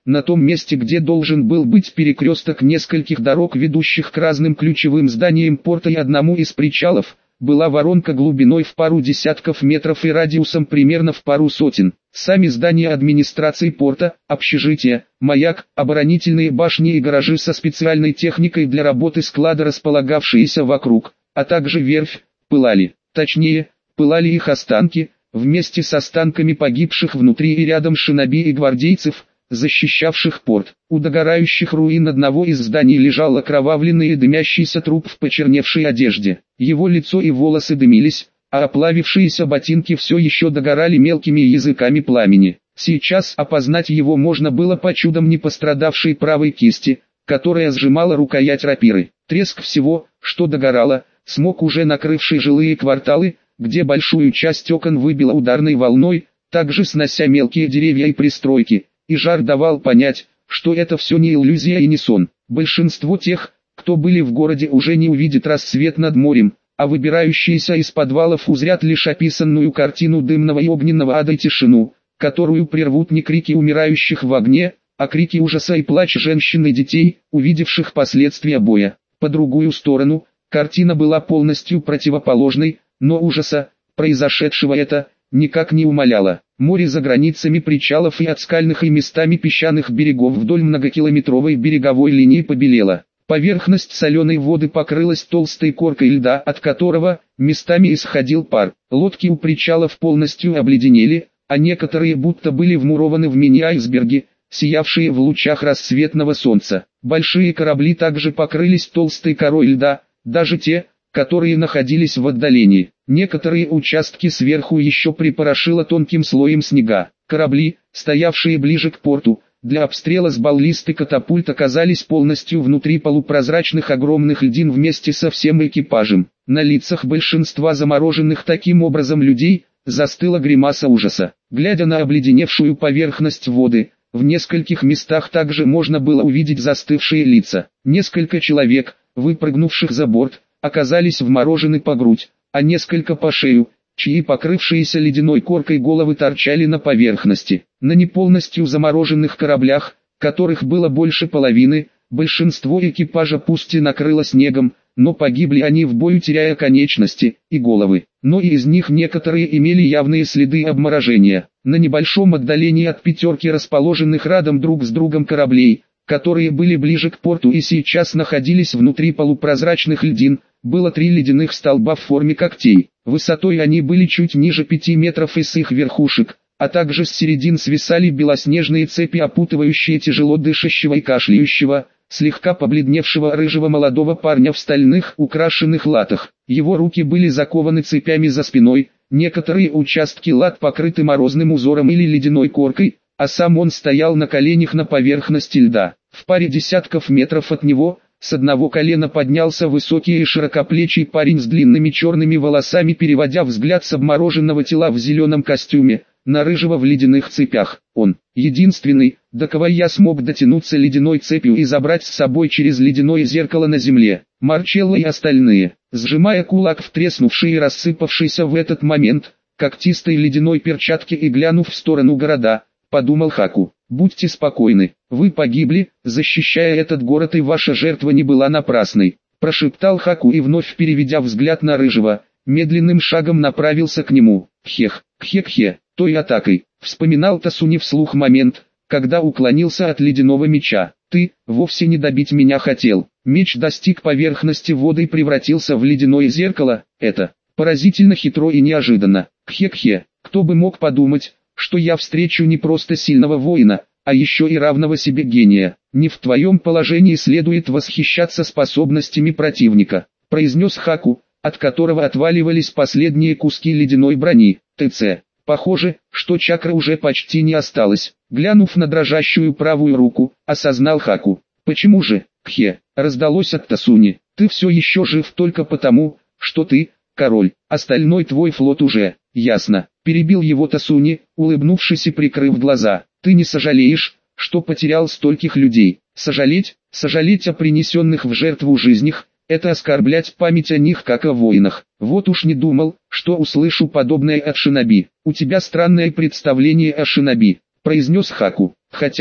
На том месте, где должен был быть перекресток нескольких дорог, ведущих к разным ключевым зданиям порта и одному из причалов, была воронка глубиной в пару десятков метров и радиусом примерно в пару сотен. Сами здания администрации порта, общежития, маяк, оборонительные башни и гаражи со специальной техникой для работы склада, располагавшиеся вокруг, а также верфь, пылали. Точнее, пылали их останки, вместе с останками погибших внутри и рядом шиноби и гвардейцев, защищавших порт. У догорающих руин одного из зданий лежал окровавленный и дымящийся труп в почерневшей одежде. Его лицо и волосы дымились, а оплавившиеся ботинки все еще догорали мелкими языками пламени. Сейчас опознать его можно было по чудом не пострадавшей правой кисти, которая сжимала рукоять рапиры. Треск всего, что догорало, смог уже накрывший жилые кварталы, где большую часть окон выбило ударной волной, также снося мелкие деревья и пристройки, и жар давал понять, что это все не иллюзия и не сон. Большинство тех, кто были в городе, уже не увидит рассвет над морем, а выбирающиеся из подвалов узрят лишь описанную картину дымного и огненного ада и тишину, которую прервут не крики умирающих в огне, а крики ужаса и плач женщин и детей, увидевших последствия боя. По другую сторону, картина была полностью противоположной, но ужаса, произошедшего это, никак не умаляло. Море за границами причалов и от скальных и местами песчаных берегов вдоль многокилометровой береговой линии побелело. Поверхность соленой воды покрылась толстой коркой льда, от которого местами исходил пар. Лодки у причалов полностью обледенели, а некоторые будто были вмурованы в мини-айсберги, сиявшие в лучах рассветного солнца. Большие корабли также покрылись толстой корой льда, даже те, которые находились в отдалении. Некоторые участки сверху еще припорошило тонким слоем снега. Корабли, стоявшие ближе к порту, для обстрела с баллист и катапульт оказались полностью внутри полупрозрачных огромных льдин вместе со всем экипажем. На лицах большинства замороженных таким образом людей застыла гримаса ужаса. Глядя на обледеневшую поверхность воды, в нескольких местах также можно было увидеть застывшие лица. Несколько человек, выпрыгнувших за борт, оказались вморожены по грудь, а несколько по шею, чьи покрывшиеся ледяной коркой головы торчали на поверхности. На неполностью замороженных кораблях, которых было больше половины, большинство экипажа пусть и накрыло снегом, но погибли они в бою, теряя конечности и головы. Но и из них некоторые имели явные следы обморожения. На небольшом отдалении от пятерки расположенных рядом друг с другом кораблей, которые были ближе к порту и сейчас находились внутри полупрозрачных льдин, было три ледяных столба в форме когтей. Высотой они были чуть ниже пяти метров и с их верхушек, а также с середин свисали белоснежные цепи, опутывающие тяжело дышащего и кашляющего, слегка побледневшего рыжего молодого парня в стальных, украшенных латах. Его руки были закованы цепями за спиной, некоторые участки лат покрыты морозным узором или ледяной коркой, а сам он стоял на коленях на поверхности льда. В паре десятков метров от него, с одного колена поднялся высокий и широкоплечий парень с длинными черными волосами, переводя взгляд с обмороженного тела в зеленом костюме на рыжего в ледяных цепях. Он, единственный, до кого я смог дотянуться ледяной цепью и забрать с собой через ледяное зеркало на земле. Марчелло и остальные, сжимая кулак в треснувший и рассыпавшийся в этот момент когтистой ледяной перчатки и глянув в сторону города, подумал Хаку. Будьте спокойны, вы погибли, защищая этот город, и ваша жертва не была напрасной. Прошептал Хаку и, вновь переведя взгляд на рыжего, медленным шагом направился к нему. Хех, хе-хе, той атакой. Вспоминал Тасуни вслух момент, когда уклонился от ледяного меча. Ты, вовсе не добить меня хотел. Меч достиг поверхности воды и превратился в ледяное зеркало. Это поразительно хитро и неожиданно. Хе-хе, кто бы мог подумать, что я встречу не просто сильного воина, а еще и равного себе гения. Не в твоем положении следует восхищаться способностями противника, произнес Хаку, от которого отваливались последние куски ледяной брони. ТЦ. Похоже, что чакры уже почти не осталось. Глянув на дрожащую правую руку, осознал Хаку. Почему же, Кхе, раздалось от Тасуни. Ты все еще жив только потому, что ты, король, остальной твой флот уже, ясно. Перебил его Тасуни, улыбнувшись и прикрыв глаза. Ты не сожалеешь, что потерял стольких людей? Сожалеть, сожалеть о принесенных в жертву жизнях, это оскорблять память о них как о воинах. Вот уж не думал, что услышу подобное от шиноби. У тебя странное представление о шиноби, произнес Хаку. Хотя,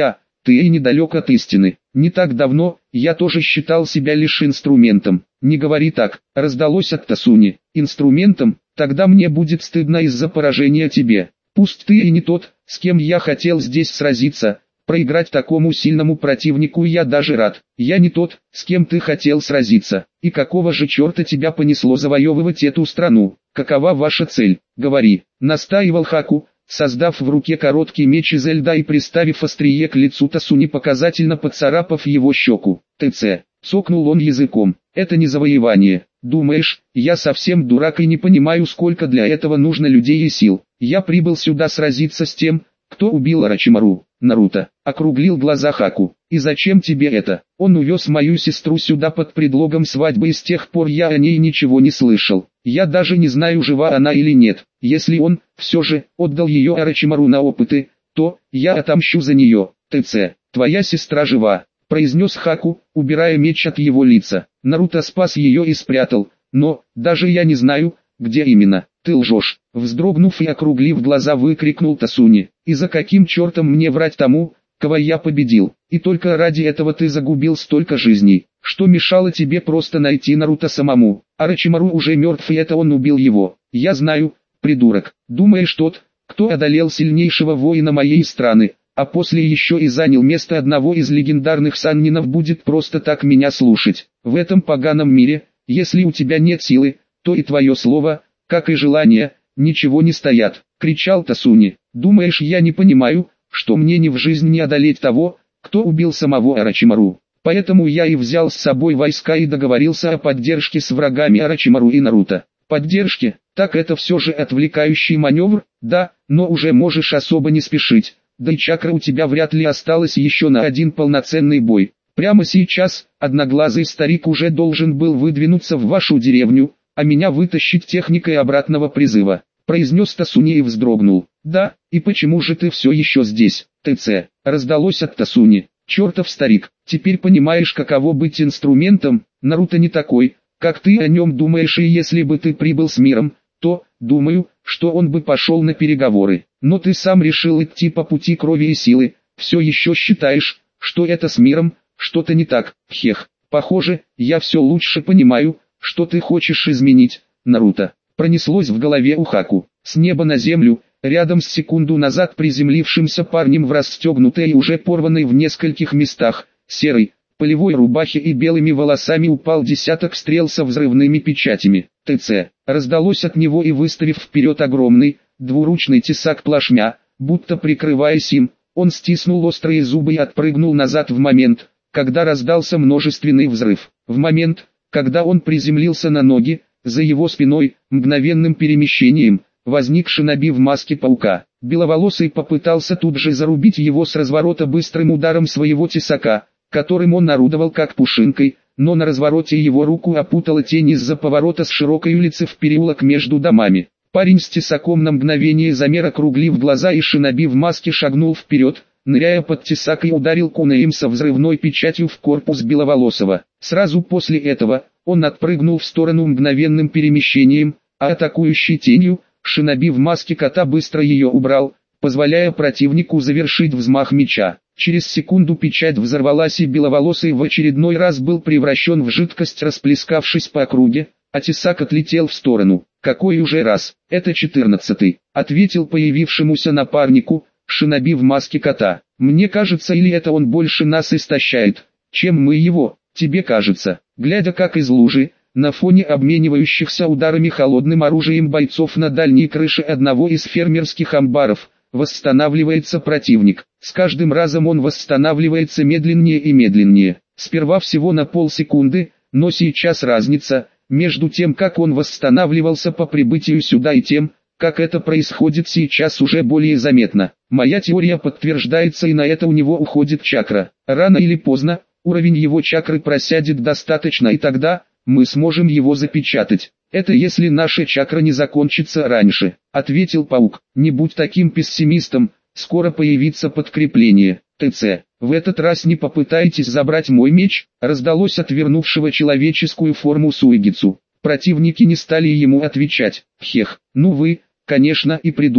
ты и недалек от истины. Не так давно, я тоже считал себя лишь инструментом. Не говори так, раздалось от Тасуни. Инструментом? Тогда мне будет стыдно из-за поражения тебе. Пусть ты и не тот, с кем я хотел здесь сразиться. Проиграть такому сильному противнику я даже рад. Я не тот, с кем ты хотел сразиться. И какого же черта тебя понесло завоевывать эту страну? Какова ваша цель? Говори, настаивал Хаку, создав в руке короткий меч из льда и приставив острие к лицу Тасуни, показательно поцарапав его щеку. ТЦ. Цокнул он языком. Это не завоевание. Думаешь, я совсем дурак и не понимаю, сколько для этого нужно людей и сил. Я прибыл сюда сразиться с тем, кто убил Орочимару. Наруто округлил глаза Хаку. И зачем тебе это? Он увез мою сестру сюда под предлогом свадьбы, и с тех пор я о ней ничего не слышал. Я даже не знаю, жива она или нет. Если он, все же, отдал ее Орочимару на опыты, то, я отомщу за нее. ТЦ. Твоя сестра жива, произнес Хаку, убирая меч от его лица. Наруто спас ее и спрятал, но, даже я не знаю, где именно. Ты лжешь. Вздрогнув и округлив глаза, выкрикнул Тасуни. И за каким чертом мне врать тому, кого я победил? И только ради этого ты загубил столько жизней. Что мешало тебе просто найти Наруто самому? Орочимару уже мертв, и это он убил его. Я знаю, придурок. Думаешь, тот, кто одолел сильнейшего воина моей страны, а после еще и занял место одного из легендарных саннинов, будет просто так меня слушать? В этом поганом мире, если у тебя нет силы, то и твое слово, как и желание, ничего не стоят, кричал Тасуни. Думаешь, я не понимаю, что мне ни в жизнь не одолеть того, кто убил самого Орочимару? Поэтому я и взял с собой войска и договорился о поддержке с врагами Орочимару и Наруто. Поддержке? Так это все же отвлекающий маневр? Да, но уже можешь особо не спешить. Да и чакра у тебя вряд ли осталось еще на один полноценный бой. Прямо сейчас, одноглазый старик уже должен был выдвинуться в вашу деревню, а меня вытащить техникой обратного призыва, произнес Тасуни и вздрогнул. Да, и почему же ты все еще здесь? ТЦ. Раздалось от Тасуни. Чертов старик, теперь понимаешь, каково быть инструментом? Наруто не такой, как ты о нем думаешь, и если бы ты прибыл с миром, то, думаю, что он бы пошел на переговоры. Но ты сам решил идти по пути крови и силы, все еще считаешь, что это с миром, что-то не так. Хех, похоже, я все лучше понимаю, что ты хочешь изменить, Наруто. Пронеслось в голове у Хаку. С неба на землю, рядом с секунду назад приземлившимся парнем в расстегнутой и уже порванной в нескольких местах, серой, полевой рубахе и белыми волосами упал десяток стрел со взрывными печатями. ТЦ. Раздалось от него, и выставив вперед огромный, двуручный тесак плашмя, будто прикрываясь им, он стиснул острые зубы и отпрыгнул назад в момент, когда раздался множественный взрыв. В момент, когда он приземлился на ноги, за его спиной, мгновенным перемещением, возник шиноби в маске паука. Беловолосый попытался тут же зарубить его с разворота быстрым ударом своего тесака, которым он орудовал как пушинкой, но на развороте его руку опутала тень из-за поворота с широкой улицы в переулок между домами. Парень с тесаком на мгновение замер, округлив глаза, и шиноби в маске шагнул вперед, ныряя под тесак, и ударил кунаим со взрывной печатью в корпус Беловолосого. Сразу после этого, он отпрыгнул в сторону мгновенным перемещением, а атакующей тенью, шиноби в маске кота быстро ее убрал, позволяя противнику завершить взмах меча. Через секунду печать взорвалась, и Беловолосый в очередной раз был превращен в жидкость, расплескавшись по округе, а тесак отлетел в сторону. «Какой уже раз? Это четырнадцатый», — ответил появившемуся напарнику, шиноби в маске кота. «Мне кажется, или это он больше нас истощает, чем мы его, тебе кажется?» Глядя, как из лужи, на фоне обменивающихся ударами холодным оружием бойцов на дальней крыше одного из фермерских амбаров, восстанавливается противник. С каждым разом он восстанавливается медленнее и медленнее. Сперва всего на полсекунды, но сейчас разница между тем, как он восстанавливался по прибытию сюда, и тем, как это происходит сейчас, уже более заметна. Моя теория подтверждается, и на это у него уходит чакра. Рано или поздно, уровень его чакры просядет достаточно, и тогда мы сможем его запечатать. Это если наша чакра не закончится раньше, ответил паук. Не будь таким пессимистом, скоро появится подкрепление. ТЦ. В этот раз не попытайтесь забрать мой меч, раздалось от вернувшего человеческую форму Суигицу. Противники не стали ему отвечать. Хех, ну вы, конечно, и придурки.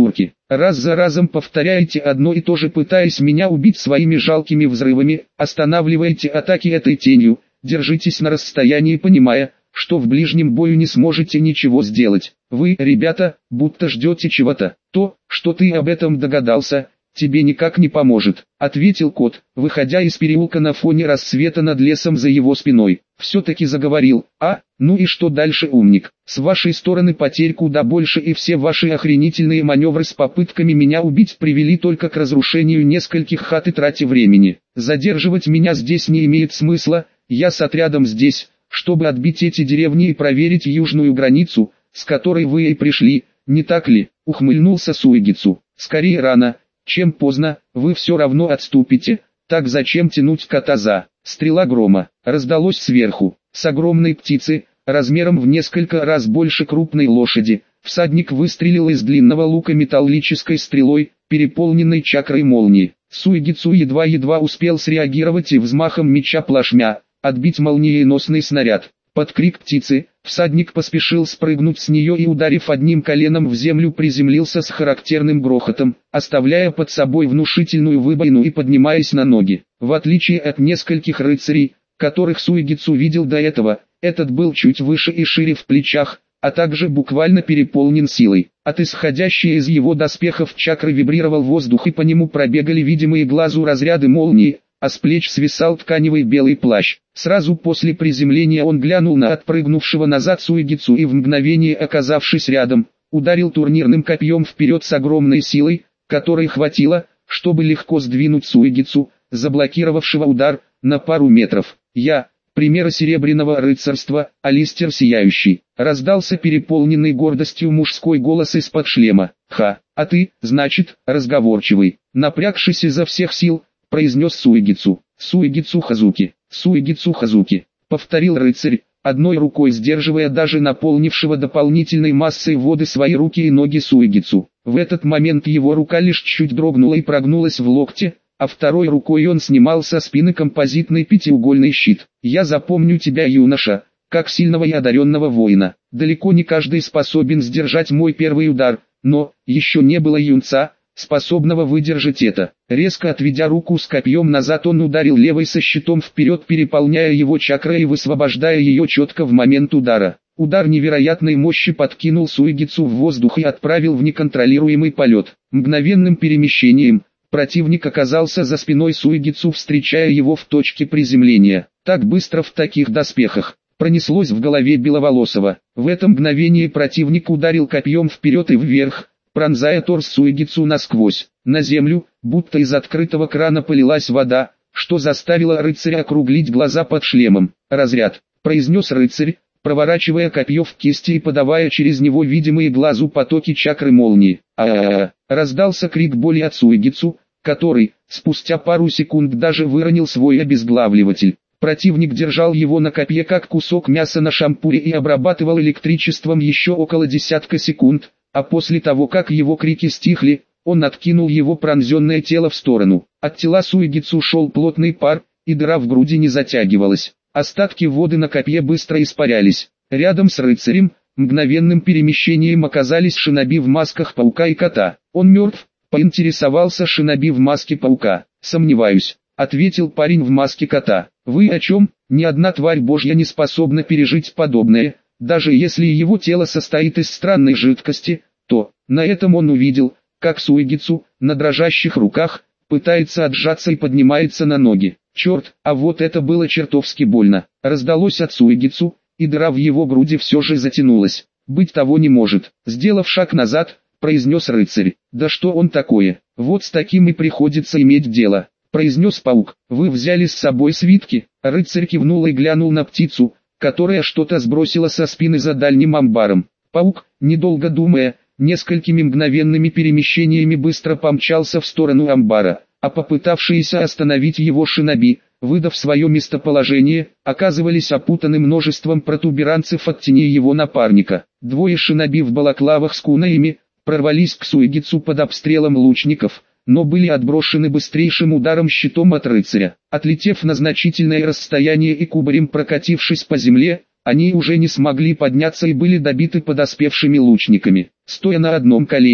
раз за разом повторяете одно и то же, пытаясь меня убить своими жалкими взрывами, останавливаете атаки этой тенью, держитесь на расстоянии, понимая, что в ближнем бою не сможете ничего сделать. Вы, ребята, будто ждете чего-то. То, что ты об этом догадался, тебе никак не поможет», — ответил кот, выходя из переулка на фоне рассвета над лесом за его спиной. Все-таки заговорил. «А, ну и что дальше, умник? С вашей стороны потерь куда больше, и все ваши охренительные маневры с попытками меня убить привели только к разрушению нескольких хат и трате времени. Задерживать меня здесь не имеет смысла, я с отрядом здесь, чтобы отбить эти деревни и проверить южную границу, с которой вы и пришли, не так ли?» — ухмыльнулся Суэгицу. «Скорее рано, чем поздно, вы все равно отступите, так зачем тянуть кота за?» Стрела грома раздалось сверху, с огромной птицы, размером в несколько раз больше крупной лошади. Всадник выстрелил из длинного лука металлической стрелой, переполненной чакрой молнии. Суэгицу едва-едва успел среагировать и взмахом меча плашмя отбить молниеносный снаряд. Под крик птицы, всадник поспешил спрыгнуть с нее и, ударив одним коленом в землю, приземлился с характерным грохотом, оставляя под собой внушительную выбоину и поднимаясь на ноги. В отличие от нескольких рыцарей, которых Суэгицу видел до этого, этот был чуть выше и шире в плечах, а также буквально переполнен силой. От исходящей из его доспехов чакры вибрировал воздух, и по нему пробегали видимые глазу разряды молнии, а с плеч свисал тканевый белый плащ. Сразу после приземления он глянул на отпрыгнувшего назад Суэгицу и, в мгновение оказавшись рядом, ударил турнирным копьем вперед с огромной силой, которой хватило, чтобы легко сдвинуть Суэгицу, заблокировавшего удар, на пару метров. «Я, примера серебряного рыцарства, Алистер Сияющий», — раздался переполненный гордостью мужской голос из-под шлема. «Ха, а ты, значит, разговорчивый», — напрягшись изо всех сил, произнес Суэгицу. «Суэгицу Хазуки, Суэгицу Хазуки», — повторил рыцарь, одной рукой сдерживая даже наполнившего дополнительной массой воды свои руки и ноги Суэгицу. В этот момент его рука лишь чуть дрогнула и прогнулась в локте, а второй рукой он снимал со спины композитный пятиугольный щит. «Я запомню тебя, юноша, как сильного и одаренного воина. Далеко не каждый способен сдержать мой первый удар, но еще не было юнца, способного выдержать это». Резко отведя руку с копьем назад, он ударил левой со щитом вперед, переполняя его чакрой и высвобождая ее четко в момент удара. Удар невероятной мощи подкинул Суэгицу в воздух и отправил в неконтролируемый полет. Мгновенным перемещением противник оказался за спиной Суэгицу, встречая его в точке приземления. Так быстро в таких доспехах пронеслось в голове Беловолосого. В это мгновение противник ударил копьем вперед и вверх, пронзая торс Суэгицу насквозь. На землю, будто из открытого крана, полилась вода, что заставило рыцаря округлить глаза под шлемом. «Разряд», — произнес рыцарь, проворачивая копье в кисти и подавая через него видимые глазу потоки чакры молнии. «А-а-а!» — раздался крик боли от Суэгицу, который, спустя пару секунд, даже выронил свой обезглавливатель. Противник держал его на копье как кусок мяса на шампуре и обрабатывал электричеством еще около десятка секунд, а после того, как его крики стихли, он откинул его пронзенное тело в сторону. От тела Суэгицу шел плотный пар, и дыра в груди не затягивалась. Остатки воды на копье быстро испарялись. Рядом с рыцарем, мгновенным перемещением оказались шиноби в масках паука и кота. «Он мертв?» — поинтересовался шиноби в маске паука. «Сомневаюсь», — ответил парень в маске кота. «Вы о чем? Ни одна тварь божья не способна пережить подобное, даже если его тело состоит из странной жидкости, то...» На этом он увидел, как Суэгицу, на дрожащих руках, пытается отжаться и поднимается на ноги. «Черт, а вот это было чертовски больно!» Раздалось от Суэгицу, и дыра в его груди все же затянулась. «Быть того не может!» Сделав шаг назад, произнес рыцарь. «Да что он такое? Вот с таким и приходится иметь дело», произнес паук. «Вы взяли с собой свитки?» Рыцарь кивнул и глянул на птицу, которая что-то сбросила со спины за дальним амбаром. Паук, недолго думая, несколькими мгновенными перемещениями быстро помчался в сторону амбара, а попытавшиеся остановить его шиноби, выдав свое местоположение, оказывались опутаны множеством протуберанцев от тени его напарника. Двое шиноби в балаклавах с кунаями прорвались к Суэгицу под обстрелом лучников, но были отброшены быстрейшим ударом щитом от рыцаря. Отлетев на значительное расстояние и кубарем прокатившись по земле, они уже не смогли подняться и были добиты подоспевшими лучниками. Стоя на одном колене,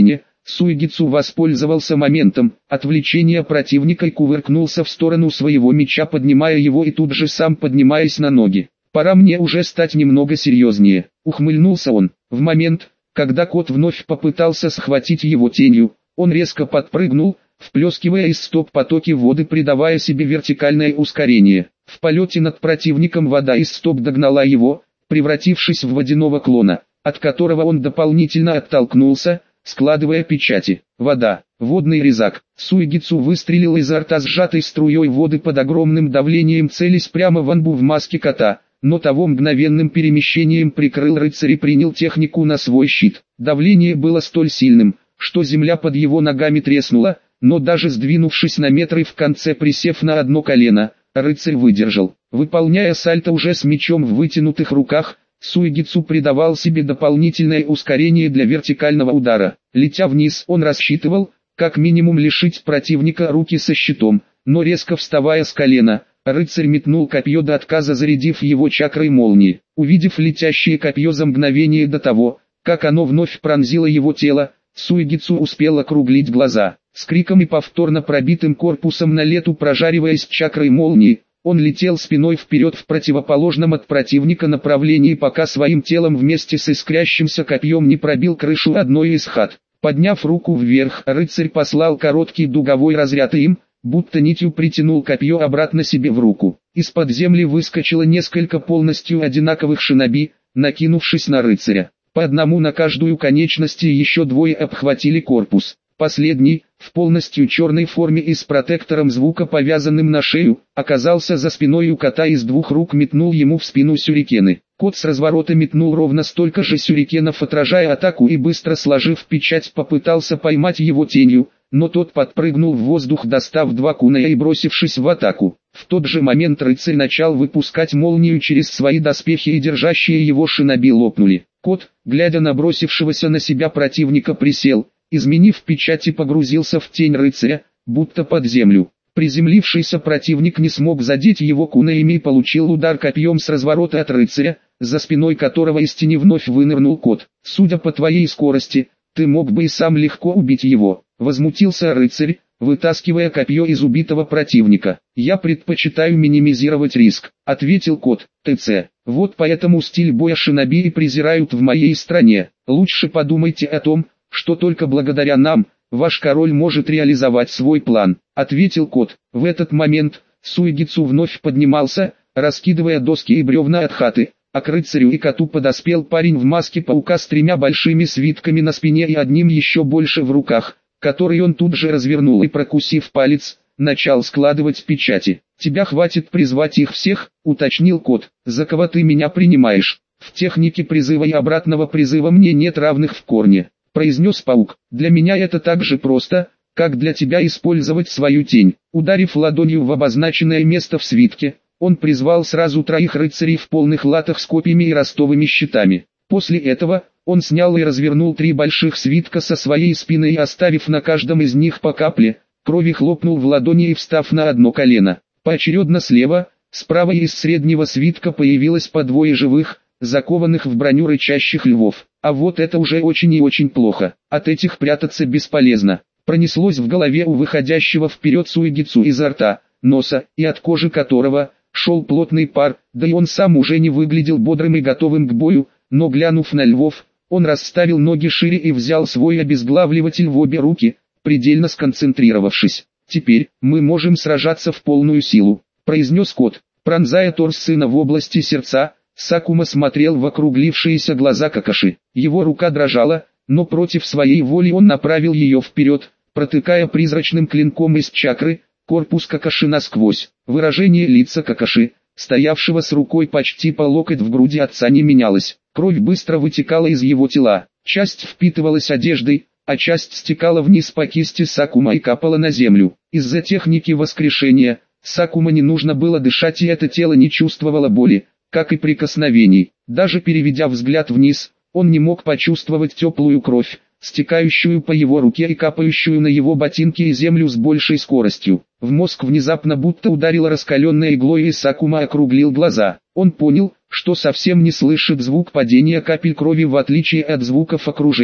Суэгицу воспользовался моментом отвлечения противника и кувыркнулся в сторону своего меча, поднимая его и тут же сам поднимаясь на ноги. «Пора мне уже стать немного серьезнее», — ухмыльнулся он. В момент, когда кот вновь попытался схватить его тенью, он резко подпрыгнул, вплескивая из стоп потоки воды, придавая себе вертикальное ускорение. В полете над противником вода из стоп догнала его, превратившись в водяного клона, от которого он дополнительно оттолкнулся, складывая печати. Вода, водный резак. Суэгицу выстрелил изо рта сжатой струей воды под огромным давлением, целясь прямо в анбу в маске кота, но того мгновенным перемещением прикрыл рыцарь и принял технику на свой щит. Давление было столь сильным, что земля под его ногами треснула, но даже сдвинувшись на метр и в конце присев на одно колено, рыцарь выдержал. Выполняя сальто уже с мечом в вытянутых руках, Суэгицу придавал себе дополнительное ускорение для вертикального удара. Летя вниз, он рассчитывал, как минимум лишить противника руки со щитом, но резко вставая с колена, рыцарь метнул копье до отказа, зарядив его чакрой молнии. Увидев летящее копье за мгновение до того, как оно вновь пронзило его тело, Суэгицу успел округлить глаза. С криком и повторно пробитым корпусом на лету прожариваясь чакрой молнии, он летел спиной вперед в противоположном от противника направлении, пока своим телом вместе с искрящимся копьем не пробил крышу одной из хат. Подняв руку вверх, рыцарь послал короткий дуговой разряд и им, будто нитью притянул копье обратно себе в руку. Из-под земли выскочило несколько полностью одинаковых шиноби, накинувшись на рыцаря. По одному на каждую конечность, и еще двое обхватили корпус. Последний, в полностью черной форме и с протектором звука, повязанным на шею, оказался за спиной у кота и с двух рук метнул ему в спину сюрикены. Кот с разворота метнул ровно столько же сюрикенов, отражая атаку, и быстро сложив печать попытался поймать его тенью, но тот подпрыгнул в воздух, достав два куная и бросившись в атаку. В тот же момент рыцарь начал выпускать молнию через свои доспехи, и держащие его шиноби лопнули. Кот, глядя на бросившегося на себя противника, присел, изменив печать, и погрузился в тень рыцаря, будто под землю. Приземлившийся противник не смог задеть его кунаями и получил удар копьем с разворота от рыцаря, за спиной которого из тени вновь вынырнул кот. «Судя по твоей скорости, ты мог бы и сам легко убить его», — возмутился рыцарь, вытаскивая копье из убитого противника. «Я предпочитаю минимизировать риск», — ответил кот. «ТЦ. Вот поэтому стиль боя шиноби и презирают в моей стране. Лучше подумайте о том, что только благодаря нам, ваш король может реализовать свой план», — ответил кот. В этот момент Суэгицу вновь поднимался, раскидывая доски и бревна от хаты, а к рыцарю и коту подоспел парень в маске паука с тремя большими свитками на спине и одним еще больше в руках, который он тут же развернул и, прокусив палец, начал складывать печати. «Тебя хватит призвать их всех», — уточнил кот. «За кого ты меня принимаешь? В технике призыва и обратного призыва мне нет равных в корне», — произнес паук. «Для меня это так же просто, как для тебя использовать свою тень». Ударив ладонью в обозначенное место в свитке, он призвал сразу троих рыцарей в полных латах с копьями и ростовыми щитами. После этого, он снял и развернул три больших свитка со своей спины и, оставив на каждом из них по капле крови, хлопнул в ладони и, встав на одно колено, поочередно слева, справа и из среднего свитка появилось по двое живых, закованных в броню рычащих львов. А вот это уже очень и очень плохо. От этих прятаться бесполезно. Пронеслось в голове у выходящего вперед Суэгицу изо рта, носа, и от кожи которого шел плотный пар, да и он сам уже не выглядел бодрым и готовым к бою, но, глянув на львов, он расставил ноги шире и взял свой обезглавливатель в обе руки, предельно сконцентрировавшись. «Теперь мы можем сражаться в полную силу», — произнес кот. Пронзая торс сына в области сердца, Сакума смотрел в округлившиеся глаза Какаши. Его рука дрожала, но против своей воли он направил ее вперед, протыкая призрачным клинком из чакры корпус Какаши насквозь. Выражение лица Какаши, стоявшего с рукой почти по локоть в груди отца, не менялось. Кровь быстро вытекала из его тела, часть впитывалась одеждой, а часть стекала вниз по кисти Сакума и капала на землю. Из-за техники воскрешения, Сакума не нужно было дышать, и это тело не чувствовало боли, как и прикосновений. Даже переведя взгляд вниз, он не мог почувствовать теплую кровь, стекающую по его руке и капающую на его ботинки и землю с большей скоростью. В мозг внезапно будто ударило раскаленной иглой, и Сакума округлил глаза. Он понял, что совсем не слышит звук падения капель крови, в отличие от звуков окружения.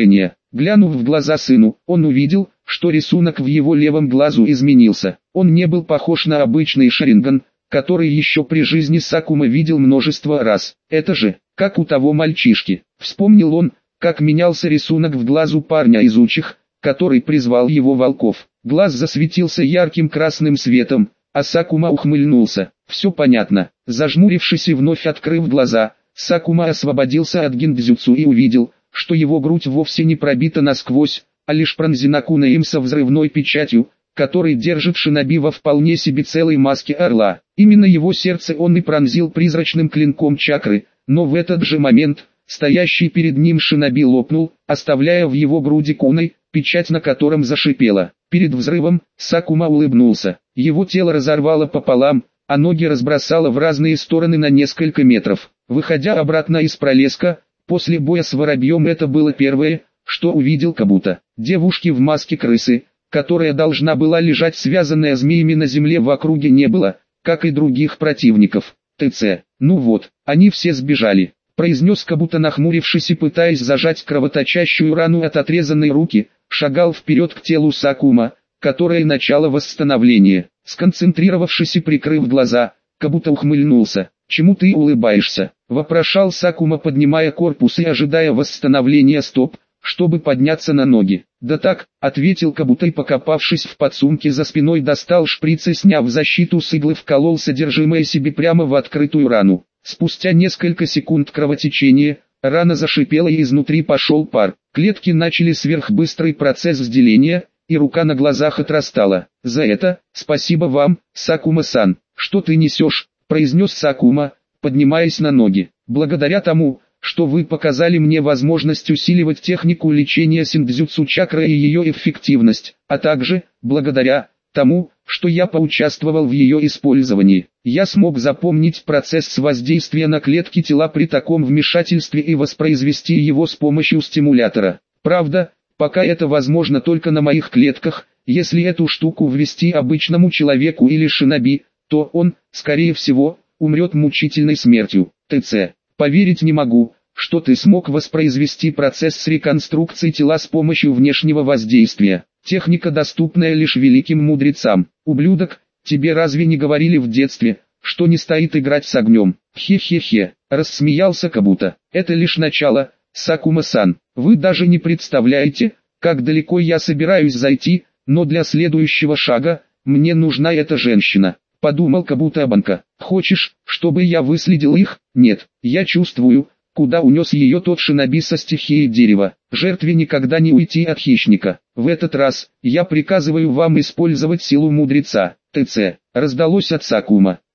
Глянув в глаза сыну, он увидел, что рисунок в его левом глазу изменился. Он не был похож на обычный Шаринган, который еще при жизни Сакума видел множество раз. Это же, как у того мальчишки. Вспомнил он, как менялся рисунок в глазу парня из Учих, который призвал его волков. Глаз засветился ярким красным светом, а Сакума ухмыльнулся. Все понятно. Зажмурившись и вновь открыв глаза, Сакума освободился от гиндзюцу и увидел, что его грудь вовсе не пробита насквозь, а лишь пронзена кунаим со взрывной печатью, который держит шиноби во вполне себе целой маске орла. Именно его сердце он и пронзил призрачным клинком чакры, но в этот же момент, стоящий перед ним шиноби лопнул, оставляя в его груди куной, печать на котором зашипела. Перед взрывом, Сакума улыбнулся. Его тело разорвало пополам, а ноги разбросало в разные стороны на несколько метров. Выходя обратно из пролеска, после боя с воробьем это было первое, что увидел Кабуто. Девушки в маске крысы, которая должна была лежать связанная змеями на земле, в округе не было, как и других противников. ТЦ. Ну вот, они все сбежали, произнес Кабуто, нахмурившись и пытаясь зажать кровоточащую рану от отрезанной руки, шагал вперед к телу Сакума, которое начало восстановления. Сконцентрировавшись и прикрыв глаза, Кабуто ухмыльнулся. «Чему ты улыбаешься?» – вопрошал Сакума, поднимая корпус и ожидая восстановления стоп, чтобы подняться на ноги. «Да так», — ответил Кабуто и, покопавшись в подсумке за спиной, достал шприц и, сняв защиту с иглы, вколол содержимое себе прямо в открытую рану. Спустя несколько секунд кровотечения, рана зашипела и изнутри пошел пар. Клетки начали сверхбыстрый процесс деления, и рука на глазах отрастала. «За это, спасибо вам, Сакума-сан». «Что ты несешь?» — произнес Сакума, поднимаясь на ноги. «Благодаря тому, что вы показали мне возможность усиливать технику лечения синдзюцу чакры и ее эффективность, а также, благодаря тому, что я поучаствовал в ее использовании, я смог запомнить процесс воздействия на клетки тела при таком вмешательстве и воспроизвести его с помощью стимулятора. Правда, пока это возможно только на моих клетках. Если эту штуку ввести обычному человеку или шиноби, то он, скорее всего, умрет мучительной смертью. ТЦ. Поверить не могу, что ты смог воспроизвести процесс реконструкции тела с помощью внешнего воздействия. Техника, доступная лишь великим мудрецам. Ублюдок, тебе разве не говорили в детстве, что не стоит играть с огнем? Хе-хе-хе, рассмеялся Кабуто. Это лишь начало, Сакума-сан. Вы даже не представляете, как далеко я собираюсь зайти, но для следующего шага, мне нужна эта женщина. Подумал Кабуто Абанка. Хочешь, чтобы я выследил их? Нет, я чувствую, куда унес ее тот шиноби со стихией дерева. Жертве никогда не уйти от хищника. В этот раз, я приказываю вам использовать силу мудреца. ТЦ. Раздалось от Сакума.